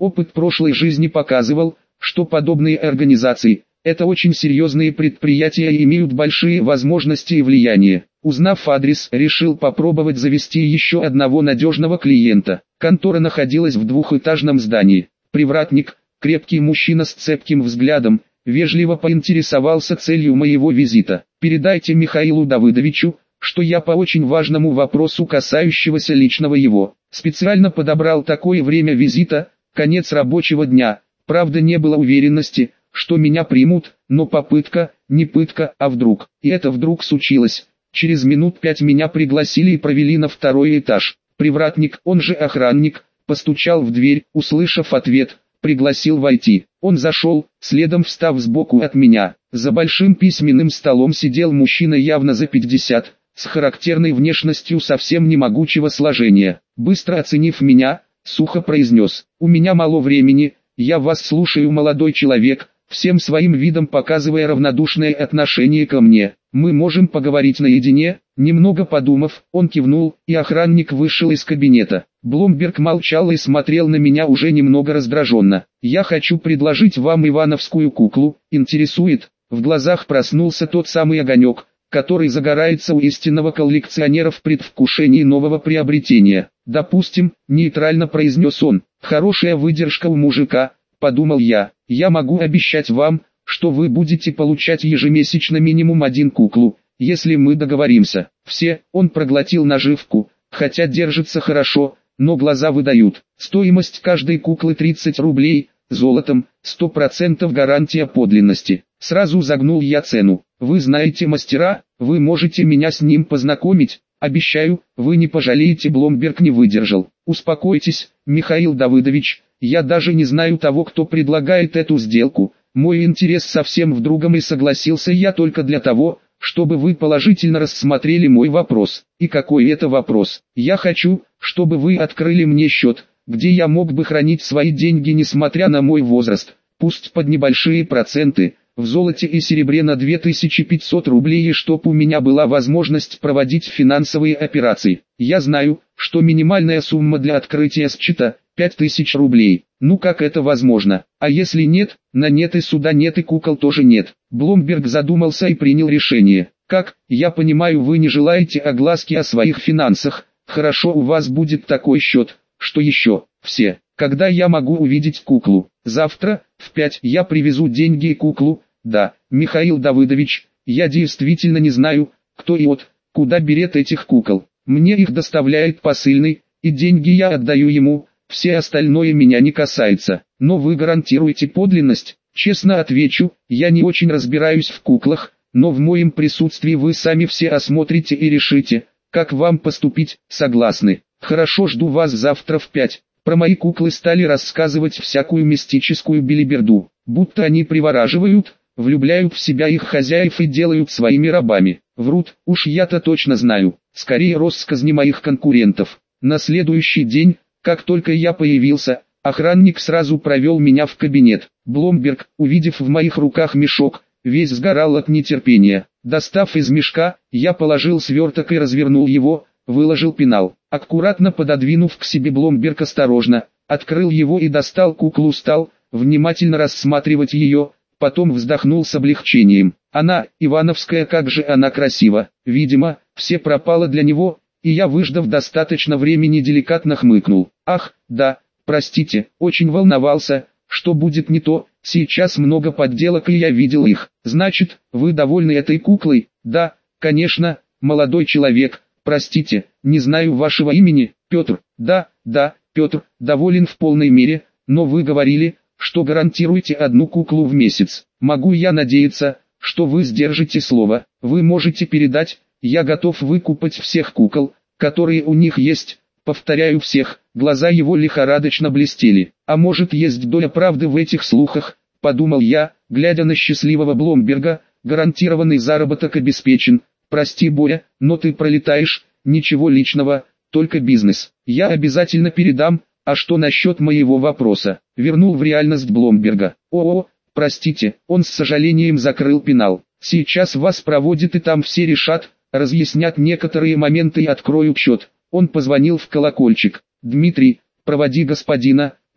Опыт прошлой жизни показывал, что подобные организации – это очень серьезные предприятия и имеют большие возможности и влияние. Узнав адрес, решил попробовать завести еще одного надежного клиента. Контора находилась в двухэтажном здании. Привратник, крепкий мужчина с цепким взглядом, вежливо поинтересовался целью моего визита. «Передайте Михаилу Давыдовичу, что я по очень важному вопросу, касающегося личного его». Специально подобрал такое время визита, конец рабочего дня. Правда, не было уверенности, что меня примут, но попытка, не пытка, а вдруг. И это вдруг случилось. Через минут пять меня пригласили и провели на второй этаж. Привратник, он же охранник, постучал в дверь, услышав ответ, пригласил войти. Он зашел, следом встав сбоку от меня. За большим письменным столом сидел мужчина явно за пятьдесят, с характерной внешностью совсем не могучего сложения. Быстро оценив меня, сухо произнес: «У меня мало времени, я вас слушаю, молодой человек», всем своим видом показывая равнодушное отношение ко мне. «Мы можем поговорить наедине?» Немного подумав, он кивнул, и охранник вышел из кабинета. Блумберг молчал и смотрел на меня уже немного раздраженно. «Я хочу предложить вам ивановскую куклу, интересует?» В глазах проснулся тот самый огонек, который загорается у истинного коллекционера в предвкушении нового приобретения. «Допустим», — нейтрально произнес он. «Хорошая выдержка у мужика», — подумал я. «Я могу обещать вам, что вы будете получать ежемесячно минимум один куклу, если мы договоримся». Все, он проглотил наживку, хотя держится хорошо, но глаза выдают. Стоимость каждой куклы тридцать рублей, золотом, сто процентов гарантия подлинности. Сразу загнул я цену. «Вы знаете мастера, вы можете меня с ним познакомить?» «Обещаю, вы не пожалеете». Блумберг не выдержал. «Успокойтесь, Михаил Давыдович, я даже не знаю того, кто предлагает эту сделку. Мой интерес совсем в другом, и согласился я только для того, чтобы вы положительно рассмотрели мой вопрос». «И какой это вопрос?» «Я хочу, чтобы вы открыли мне счет, где я мог бы хранить свои деньги, несмотря на мой возраст, пусть под небольшие проценты, в золоте и серебре на две тысячи пятьсот рублей, и чтоб у меня была возможность проводить финансовые операции. Я знаю, что минимальная сумма для открытия счета – пять тысяч рублей. Ну как это возможно? А если нет, на нет и суда нет, и кукол тоже нет». Блумберг задумался и принял решение. «Как, я понимаю, вы не желаете огласки о своих финансах. Хорошо, у вас будет такой счет. Что еще? Все. Когда я могу увидеть куклу?» «Завтра, в пять, я привезу деньги и куклу». «Да, Михаил Давыдович, я действительно не знаю, кто и от, куда берет этих кукол. Мне их доставляет посыльный, и деньги я отдаю ему, все остальное меня не касается. Но вы гарантируете подлинность?» «Честно отвечу, я не очень разбираюсь в куклах, но в моем присутствии вы сами все осмотрите и решите, как вам поступить. Согласны? Хорошо, жду вас завтра в пять». Про мои куклы стали рассказывать всякую мистическую белиберду, будто они привораживают, влюбляют в себя их хозяев и делают своими рабами. Врут, уж я-то точно знаю, скорее россказни моих конкурентов. На следующий день, как только я появился, охранник сразу провел меня в кабинет. Блумберг, увидев в моих руках мешок, весь сгорал от нетерпения. Достав из мешка, я положил сверток и развернул его, выложил пенал. Аккуратно пододвинув к себе, Блумберг осторожно открыл его и достал куклу, стал внимательно рассматривать ее, потом вздохнул с облегчением. Она, ивановская, как же она красива. Видимо, все пропало для него, и я, выждав достаточно времени, деликатно хмыкнул. «Ах, да, простите, очень волновался, что будет не то, сейчас много подделок и я видел их». «Значит, вы довольны этой куклой?» «Да, конечно, молодой человек. Простите, не знаю вашего имени». «Петр». «Да, да, Петр, доволен в полной мере, но вы говорили, что гарантируете одну куклу в месяц. Могу я надеяться, что вы сдержите слово? Вы можете передать, я готов выкупать всех кукол, которые у них есть». «Повторяю, всех». Глаза его лихорадочно блестели. «А может, есть доля правды в этих слухах?» – подумал я, глядя на счастливого Блумберга. «Гарантированный заработок обеспечен. Прости, Боря, но ты пролетаешь, ничего личного, только бизнес. Я обязательно передам». «А что насчет моего вопроса?» – вернул в реальность Блумберга. «О-о, простите», он с сожалением закрыл пенал. «Сейчас вас проводят и там все решат, разъяснят некоторые моменты и откроют счет». Он позвонил в колокольчик. «Дмитрий, проводи господина»,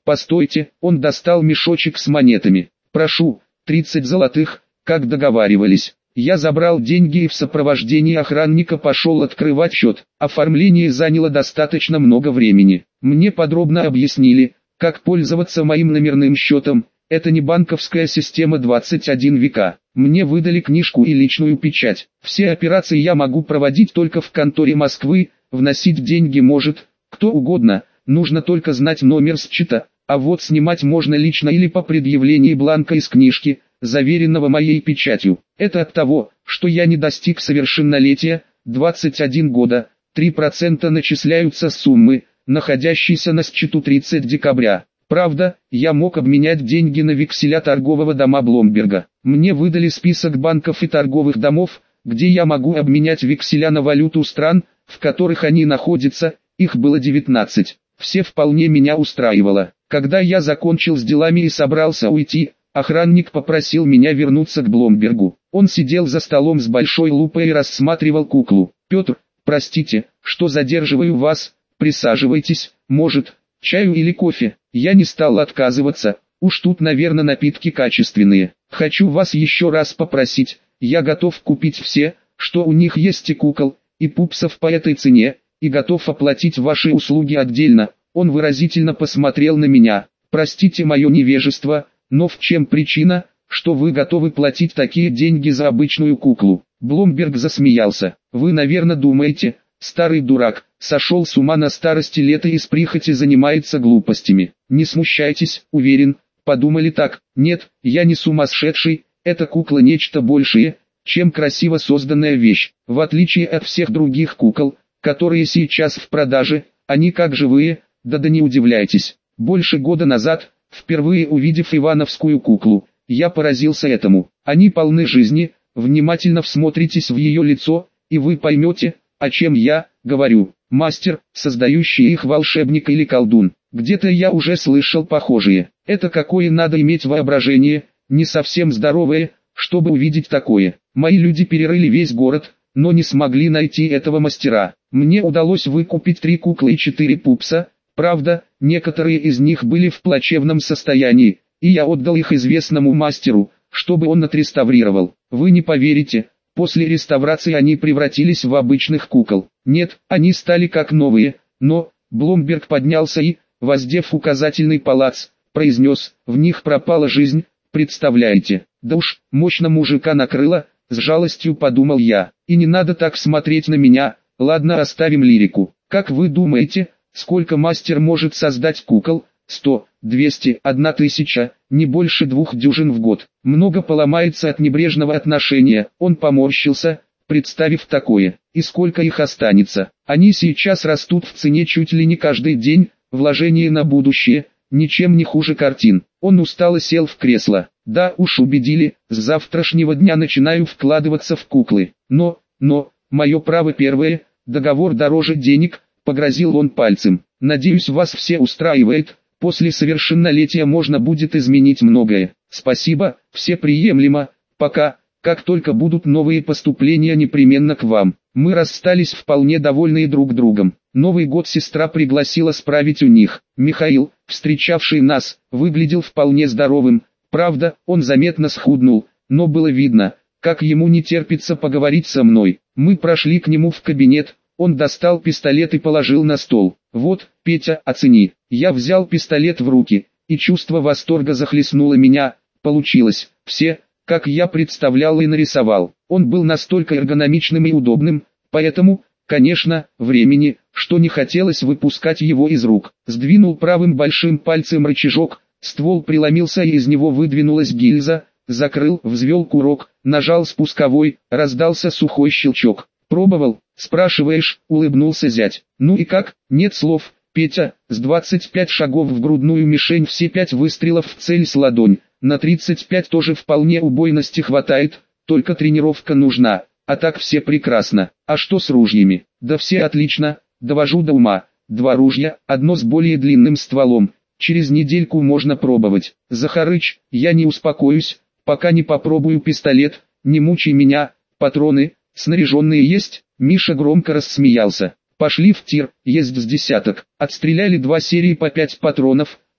Постойте, он достал мешочек с монетами. Прошу, тридцать золотых, как договаривались. Я забрал деньги и в сопровождении охранника пошел открывать счет. Оформление заняло достаточно много времени. Мне подробно объяснили, как пользоваться моим номерным счетом. Это не банковская система двадцать один века. Мне выдали книжку и личную печать. Все операции я могу проводить только в конторе Москвы, вносить деньги может кто угодно, нужно только знать номер счета, а вот снимать можно лично или по предъявлении бланка из книжки, заверенного моей печатью. Это от того, что я не достиг совершеннолетия, двадцать один года, три процента начисляются с суммы, находящейся на счету тридцатого декабря. Правда, я мог обменять деньги на векселя торгового дома Бломберга. Мне выдали список банков и торговых домов, где я могу обменять векселя на валюту стран, в которых они находятся, их было девятнадцать. Все вполне меня устраивало. Когда я закончил с делами и собрался уйти, охранник попросил меня вернуться к Бломбергу. Он сидел за столом с большой лупой и рассматривал куклу. «Петр, простите, что задерживаю вас, присаживайтесь, может, чаю или кофе?» Я не стал отказываться, уж тут, наверное, напитки качественные. «Хочу вас еще раз попросить, я готов купить все, что у них есть и кукол, и пупсов по этой цене, и готов оплатить ваши услуги отдельно». Он выразительно посмотрел на меня. «Простите мое невежество, но в чем причина, что вы готовы платить такие деньги за обычную куклу?» Бломберг засмеялся. «Вы, наверное, думаете, старый дурак, сошел с ума на старости лет и из прихоти занимается глупостями. Не смущайтесь, уверен, подумали так. Нет, я не сумасшедший, эта кукла нечто большее, чем красиво созданная вещь. В отличие от всех других кукол, которые сейчас в продаже, они как живые, да да не удивляйтесь. Больше года назад, впервые увидев ивановскую куклу, я поразился этому. Они полны жизни, внимательно всмотритесь в ее лицо, и вы поймете, о чем я говорю. Мастер, создающий их волшебник или колдун. Где-то я уже слышал похожие. Это какое надо иметь воображение, не совсем здоровое, чтобы увидеть такое. Мои люди перерыли весь город, но не смогли найти этого мастера. Мне удалось выкупить три куклы и четыре пупса. Правда, некоторые из них были в плачевном состоянии, и я отдал их известному мастеру, чтобы он отреставрировал. Вы не поверите, после реставрации они превратились в обычных кукол. Нет, они стали как новые, но... Бломберг поднялся и, воздев указательный палец, произнес: «В них пропала жизнь, представляете?» Да уж, мощно мужика накрыло, с жалостью подумал я. И не надо так смотреть на меня, ладно, оставим лирику. Как вы думаете, сколько мастер может создать кукол? Сто, двести, одна тысяча, не больше двух дюжин в год. Много поломается от небрежного отношения. Он поморщился, представив такое. И сколько их останется? Они сейчас растут в цене чуть ли не каждый день, вложение на будущее, ничем не хуже картин. Он устало сел в кресло. Да уж, убедили, с завтрашнего дня начинаю вкладываться в куклы. Но, но, мое право первое, договор дороже денег, погрозил он пальцем. Надеюсь, вас все устраивает. После совершеннолетия можно будет изменить многое. Спасибо, все приемлемо, пока, как только будут новые поступления, непременно к вам. Мы расстались вполне довольные друг другом. Новый год сестра пригласила справить у них. Михаил, встречавший нас, выглядел вполне здоровым. Правда, он заметно схуднул, но было видно, как ему не терпится поговорить со мной. Мы прошли к нему в кабинет. Он достал пистолет и положил на стол. «Вот, Петя, оцени». Я взял пистолет в руки, и чувство восторга захлестнуло меня. Получилось, все, как я представлял и нарисовал. Он был настолько эргономичным и удобным, поэтому, конечно, времени, что не хотелось выпускать его из рук. Сдвинул правым большим пальцем рычажок, ствол преломился и из него выдвинулась гильза, закрыл, взвел курок, нажал спусковой, раздался сухой щелчок. «Пробовал?» «Спрашиваешь», — улыбнулся зять. «Ну и как?» «Нет слов, Петя, с двадцать пять шагов в грудную мишень, все пять выстрелов в цель с ладонь, на тридцать пять тоже вполне убойности хватает, только тренировка нужна, а так все прекрасно. А что с ружьями?» «Да все отлично, довожу до ума. Два ружья, одно с более длинным стволом, через недельку можно пробовать. Захарыч, я не успокоюсь, пока не попробую пистолет, не мучай меня, патроны, снаряженные есть?» Миша громко рассмеялся. «Пошли в тир, есть с десяток». Отстреляли два серии по пять патронов,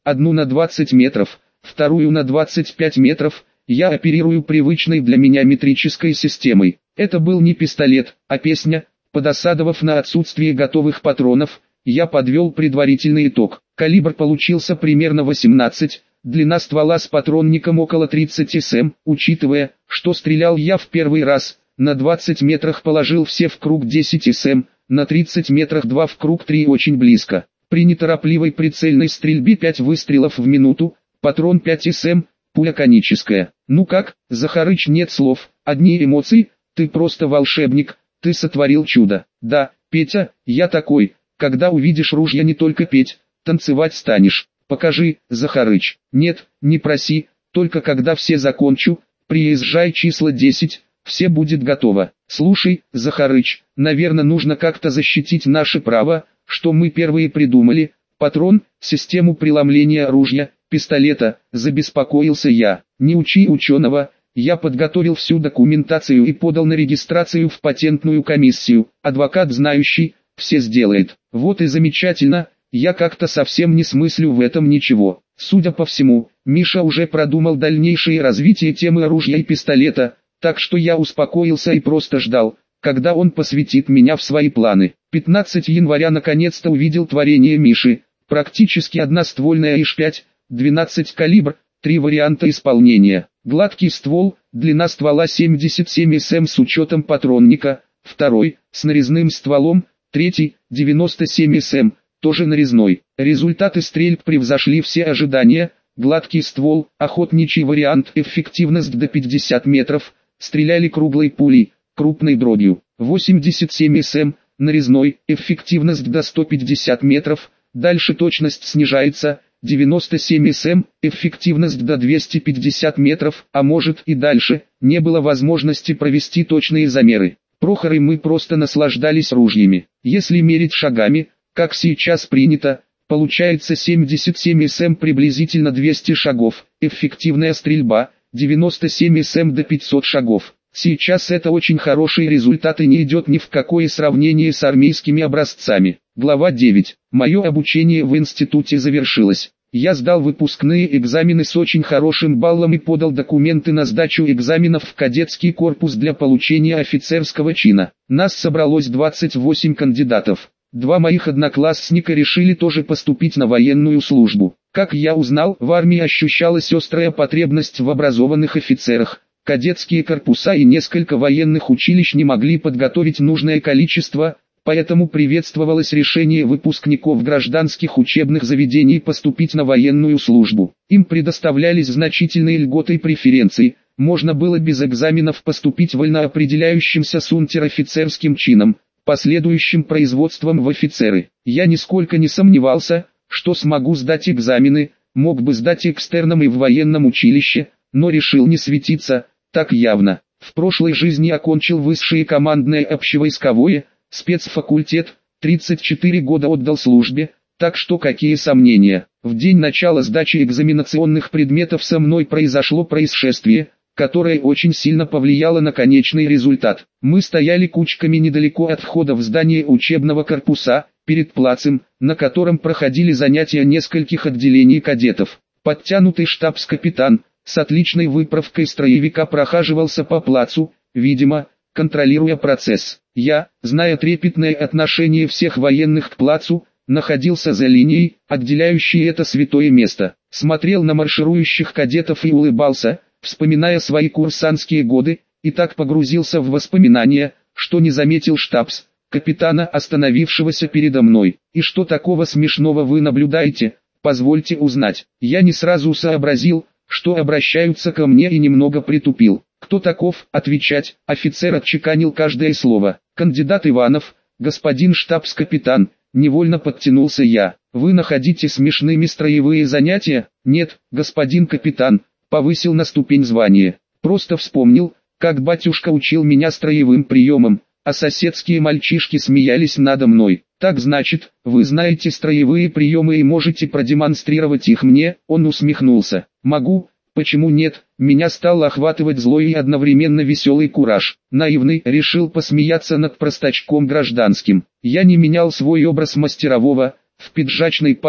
одну на двадцать метров, вторую на двадцать пять метров. Я оперирую привычной для меня метрической системой. Это был не пистолет, а песня. Подосадовав на отсутствие готовых патронов, я подвел предварительный итог. Калибр получился примерно восемнадцать, длина ствола с патронником около тридцать сантиметров, учитывая, что стрелял я в первый раз, на двадцать метрах положил все в круг десять сантиметров, на тридцать метрах два в круг три очень близко. При неторопливой прицельной стрельбе пять выстрелов в минуту, патрон пять сантиметров, пуля коническая. Ну как, Захарыч, нет слов, одни эмоции, ты просто волшебник, ты сотворил чудо. Да, Петя, я такой, когда увидишь ружья не только петь, танцевать станешь. Покажи, Захарыч. Нет, не проси, только когда все закончу, приезжай числа десять, все будет готово. Слушай, Захарыч, наверное нужно как-то защитить наше право, что мы первые придумали, патрон, систему преломления оружия, пистолета, забеспокоился я. Не учи ученого, я подготовил всю документацию и подал на регистрацию в патентную комиссию, адвокат знающий, все сделает. Вот и замечательно, я как-то совсем не смыслю в этом ничего. Судя по всему, Миша уже продумал дальнейшее развитие темы оружия и пистолета, так что я успокоился и просто ждал, когда он посвятит меня в свои планы. пятнадцатого января наконец-то увидел творение Миши, практически одноствольная ИШ пять, двенадцать калибр, три варианта исполнения. Гладкий ствол, длина ствола семьдесят семь сантиметров с учетом патронника, второй, с нарезным стволом, третий, девяносто семь сантиметров, тоже нарезной. Результаты стрельб превзошли все ожидания, гладкий ствол, охотничий вариант, эффективность до пятидесяти метров, стреляли круглой пулей, крупной дробью, восемьдесят семь сантиметров, нарезной, эффективность до ста пятидесяти метров, дальше точность снижается, девяносто семь сантиметров, эффективность до двухсот пятидесяти метров, а может и дальше, не было возможности провести точные замеры. Прохор и мы просто наслаждались ружьями. Если мерить шагами, как сейчас принято, получается семьдесят семь сантиметров приблизительно двести шагов, эффективная стрельба, девяносто семь сантиметров до пятисот шагов. Сейчас это очень хороший результат и не идет ни в какое сравнение с армейскими образцами. Глава девять. Мое обучение в институте завершилось. Я сдал выпускные экзамены с очень хорошим баллом и подал документы на сдачу экзаменов в кадетский корпус для получения офицерского чина. Нас собралось двадцать восемь кандидатов. Два моих одноклассника решили тоже поступить на военную службу. Как я узнал, в армии ощущалась острая потребность в образованных офицерах. Кадетские корпуса и несколько военных училищ не могли подготовить нужное количество, поэтому приветствовалось решение выпускников гражданских учебных заведений поступить на военную службу. Им предоставлялись значительные льготы и преференции, можно было без экзаменов поступить вольноопределяющимся с унтер-офицерским чином, последующим производством в офицеры. Я нисколько не сомневался, что смогу сдать экзамены, мог бы сдать экстерном и в военном училище, но решил не светиться так явно. В прошлой жизни окончил высшее командное общевойсковое, спецфакультет, тридцать четыре года отдал службе, так что какие сомнения. В день начала сдачи экзаменационных предметов со мной произошло происшествие, которое очень сильно повлияло на конечный результат. Мы стояли кучками недалеко от входа в здание учебного корпуса, перед плацем, на котором проходили занятия нескольких отделений кадетов. Подтянутый штабс-капитан, с отличной выправкой строевика прохаживался по плацу, видимо, контролируя процесс. Я, зная трепетное отношение всех военных к плацу, находился за линией, отделяющей это святое место. Смотрел на марширующих кадетов и улыбался, вспоминая свои курсантские годы, и так погрузился в воспоминания, что не заметил штабс, капитана, остановившегося передо мной. «И что такого смешного вы наблюдаете? Позвольте узнать». Я не сразу сообразил, что обращаются ко мне, и немного притупил. «Кто таков?» Отвечать. Офицер отчеканил каждое слово. «Кандидат Иванов, господин штабс-капитан». Невольно подтянулся я. «Вы находите смешными строевые занятия?» «Нет, господин капитан», повысил на ступень звания. «Просто вспомнил, как батюшка учил меня строевым приемам, а соседские мальчишки смеялись надо мной. Так значит, вы знаете строевые приемы и можете продемонстрировать их мне?» Он усмехнулся. «Могу, почему нет?» Меня стал охватывать злой и одновременно веселый кураж. Наивный, решил посмеяться над простачком гражданским. Я не менял свой образ мастерового, в пиджачной паре,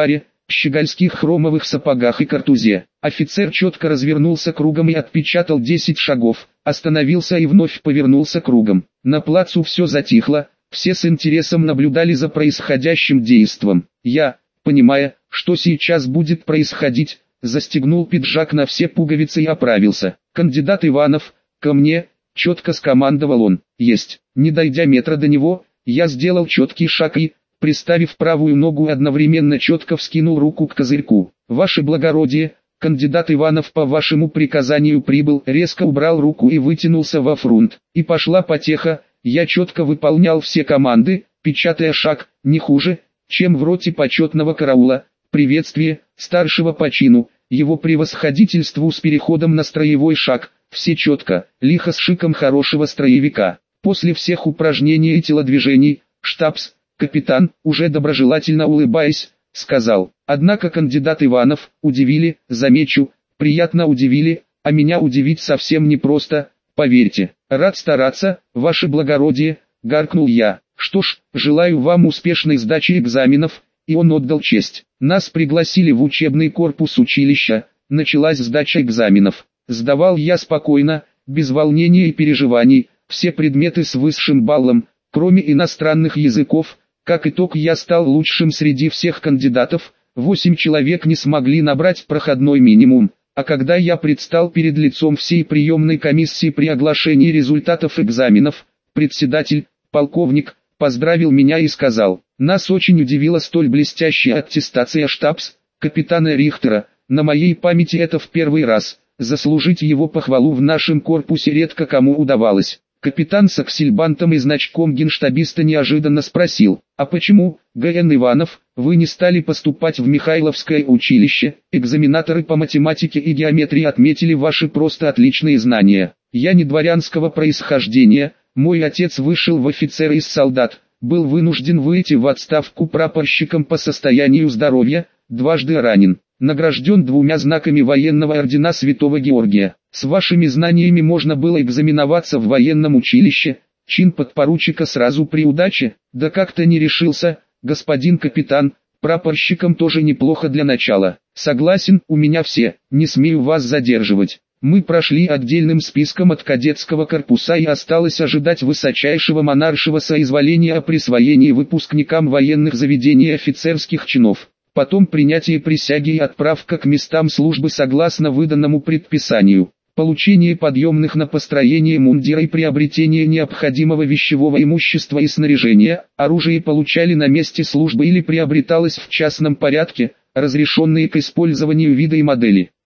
щегольских хромовых сапогах и картузе. Офицер четко развернулся кругом и отпечатал десять шагов, остановился и вновь повернулся кругом. На плацу все затихло, все с интересом наблюдали за происходящим действом. Я, понимая, что сейчас будет происходить, застегнул пиджак на все пуговицы и оправился. «Кандидат Иванов, ко мне!» — четко скомандовал он. «Есть!» Не дойдя метра до него, я сделал четкий шаг и, приставив правую ногу, одновременно четко вскинул руку к козырьку. «Ваше благородие, кандидат Иванов по вашему приказанию прибыл», резко убрал руку и вытянулся во фрунт. И пошла потеха, я четко выполнял все команды, печатая шаг, не хуже, чем в роте почетного караула. Приветствие, старшего по чину, его превосходительству с переходом на строевой шаг, все четко, лихо с шиком хорошего строевика. После всех упражнений и телодвижений, штабс, капитан, уже доброжелательно улыбаясь, сказал: «Однако кандидат Иванов, удивили, замечу, приятно удивили, а меня удивить совсем непросто, поверьте. Рад стараться, ваше благородие», — гаркнул я. «Что ж, желаю вам успешной сдачи экзаменов», и он отдал честь. Нас пригласили в учебный корпус училища, началась сдача экзаменов. Сдавал я спокойно, без волнения и переживаний, все предметы с высшим баллом, кроме иностранных языков. Как итог, я стал лучшим среди всех кандидатов, восемь человек не смогли набрать проходной минимум, а когда я предстал перед лицом всей приемной комиссии при оглашении результатов экзаменов, председатель, полковник, поздравил меня и сказал: «Нас очень удивила столь блестящая аттестация штабс, капитана Рихтера, на моей памяти это в первый раз, заслужить его похвалу в нашем корпусе редко кому удавалось». Капитан с аксельбантом и значком генштабиста неожиданно спросил: «А почему, Г.Н. Иванов, вы не стали поступать в Михайловское училище? Экзаменаторы по математике и геометрии отметили ваши просто отличные знания. Я не дворянского происхождения, мой отец вышел в офицеры из солдат, был вынужден выйти в отставку прапорщиком по состоянию здоровья, дважды ранен, награжден двумя знаками военного ордена Святого Георгия. С вашими знаниями можно было экзаменоваться в военном училище, чин подпоручика сразу при удаче, да как-то не решился, господин капитан, прапорщиком тоже неплохо для начала. Согласен, у меня все, не смею вас задерживать». Мы прошли отдельным списком от кадетского корпуса и осталось ожидать высочайшего монаршего соизволения о присвоении выпускникам военных заведений офицерских чинов. Потом принятие присяги и отправка к местам службы согласно выданному предписанию. Получение подъемных на построение мундира и приобретение необходимого вещевого имущества и снаряжения. Оружие получали на месте службы или приобреталось в частном порядке, разрешенные к использованию вида и модели.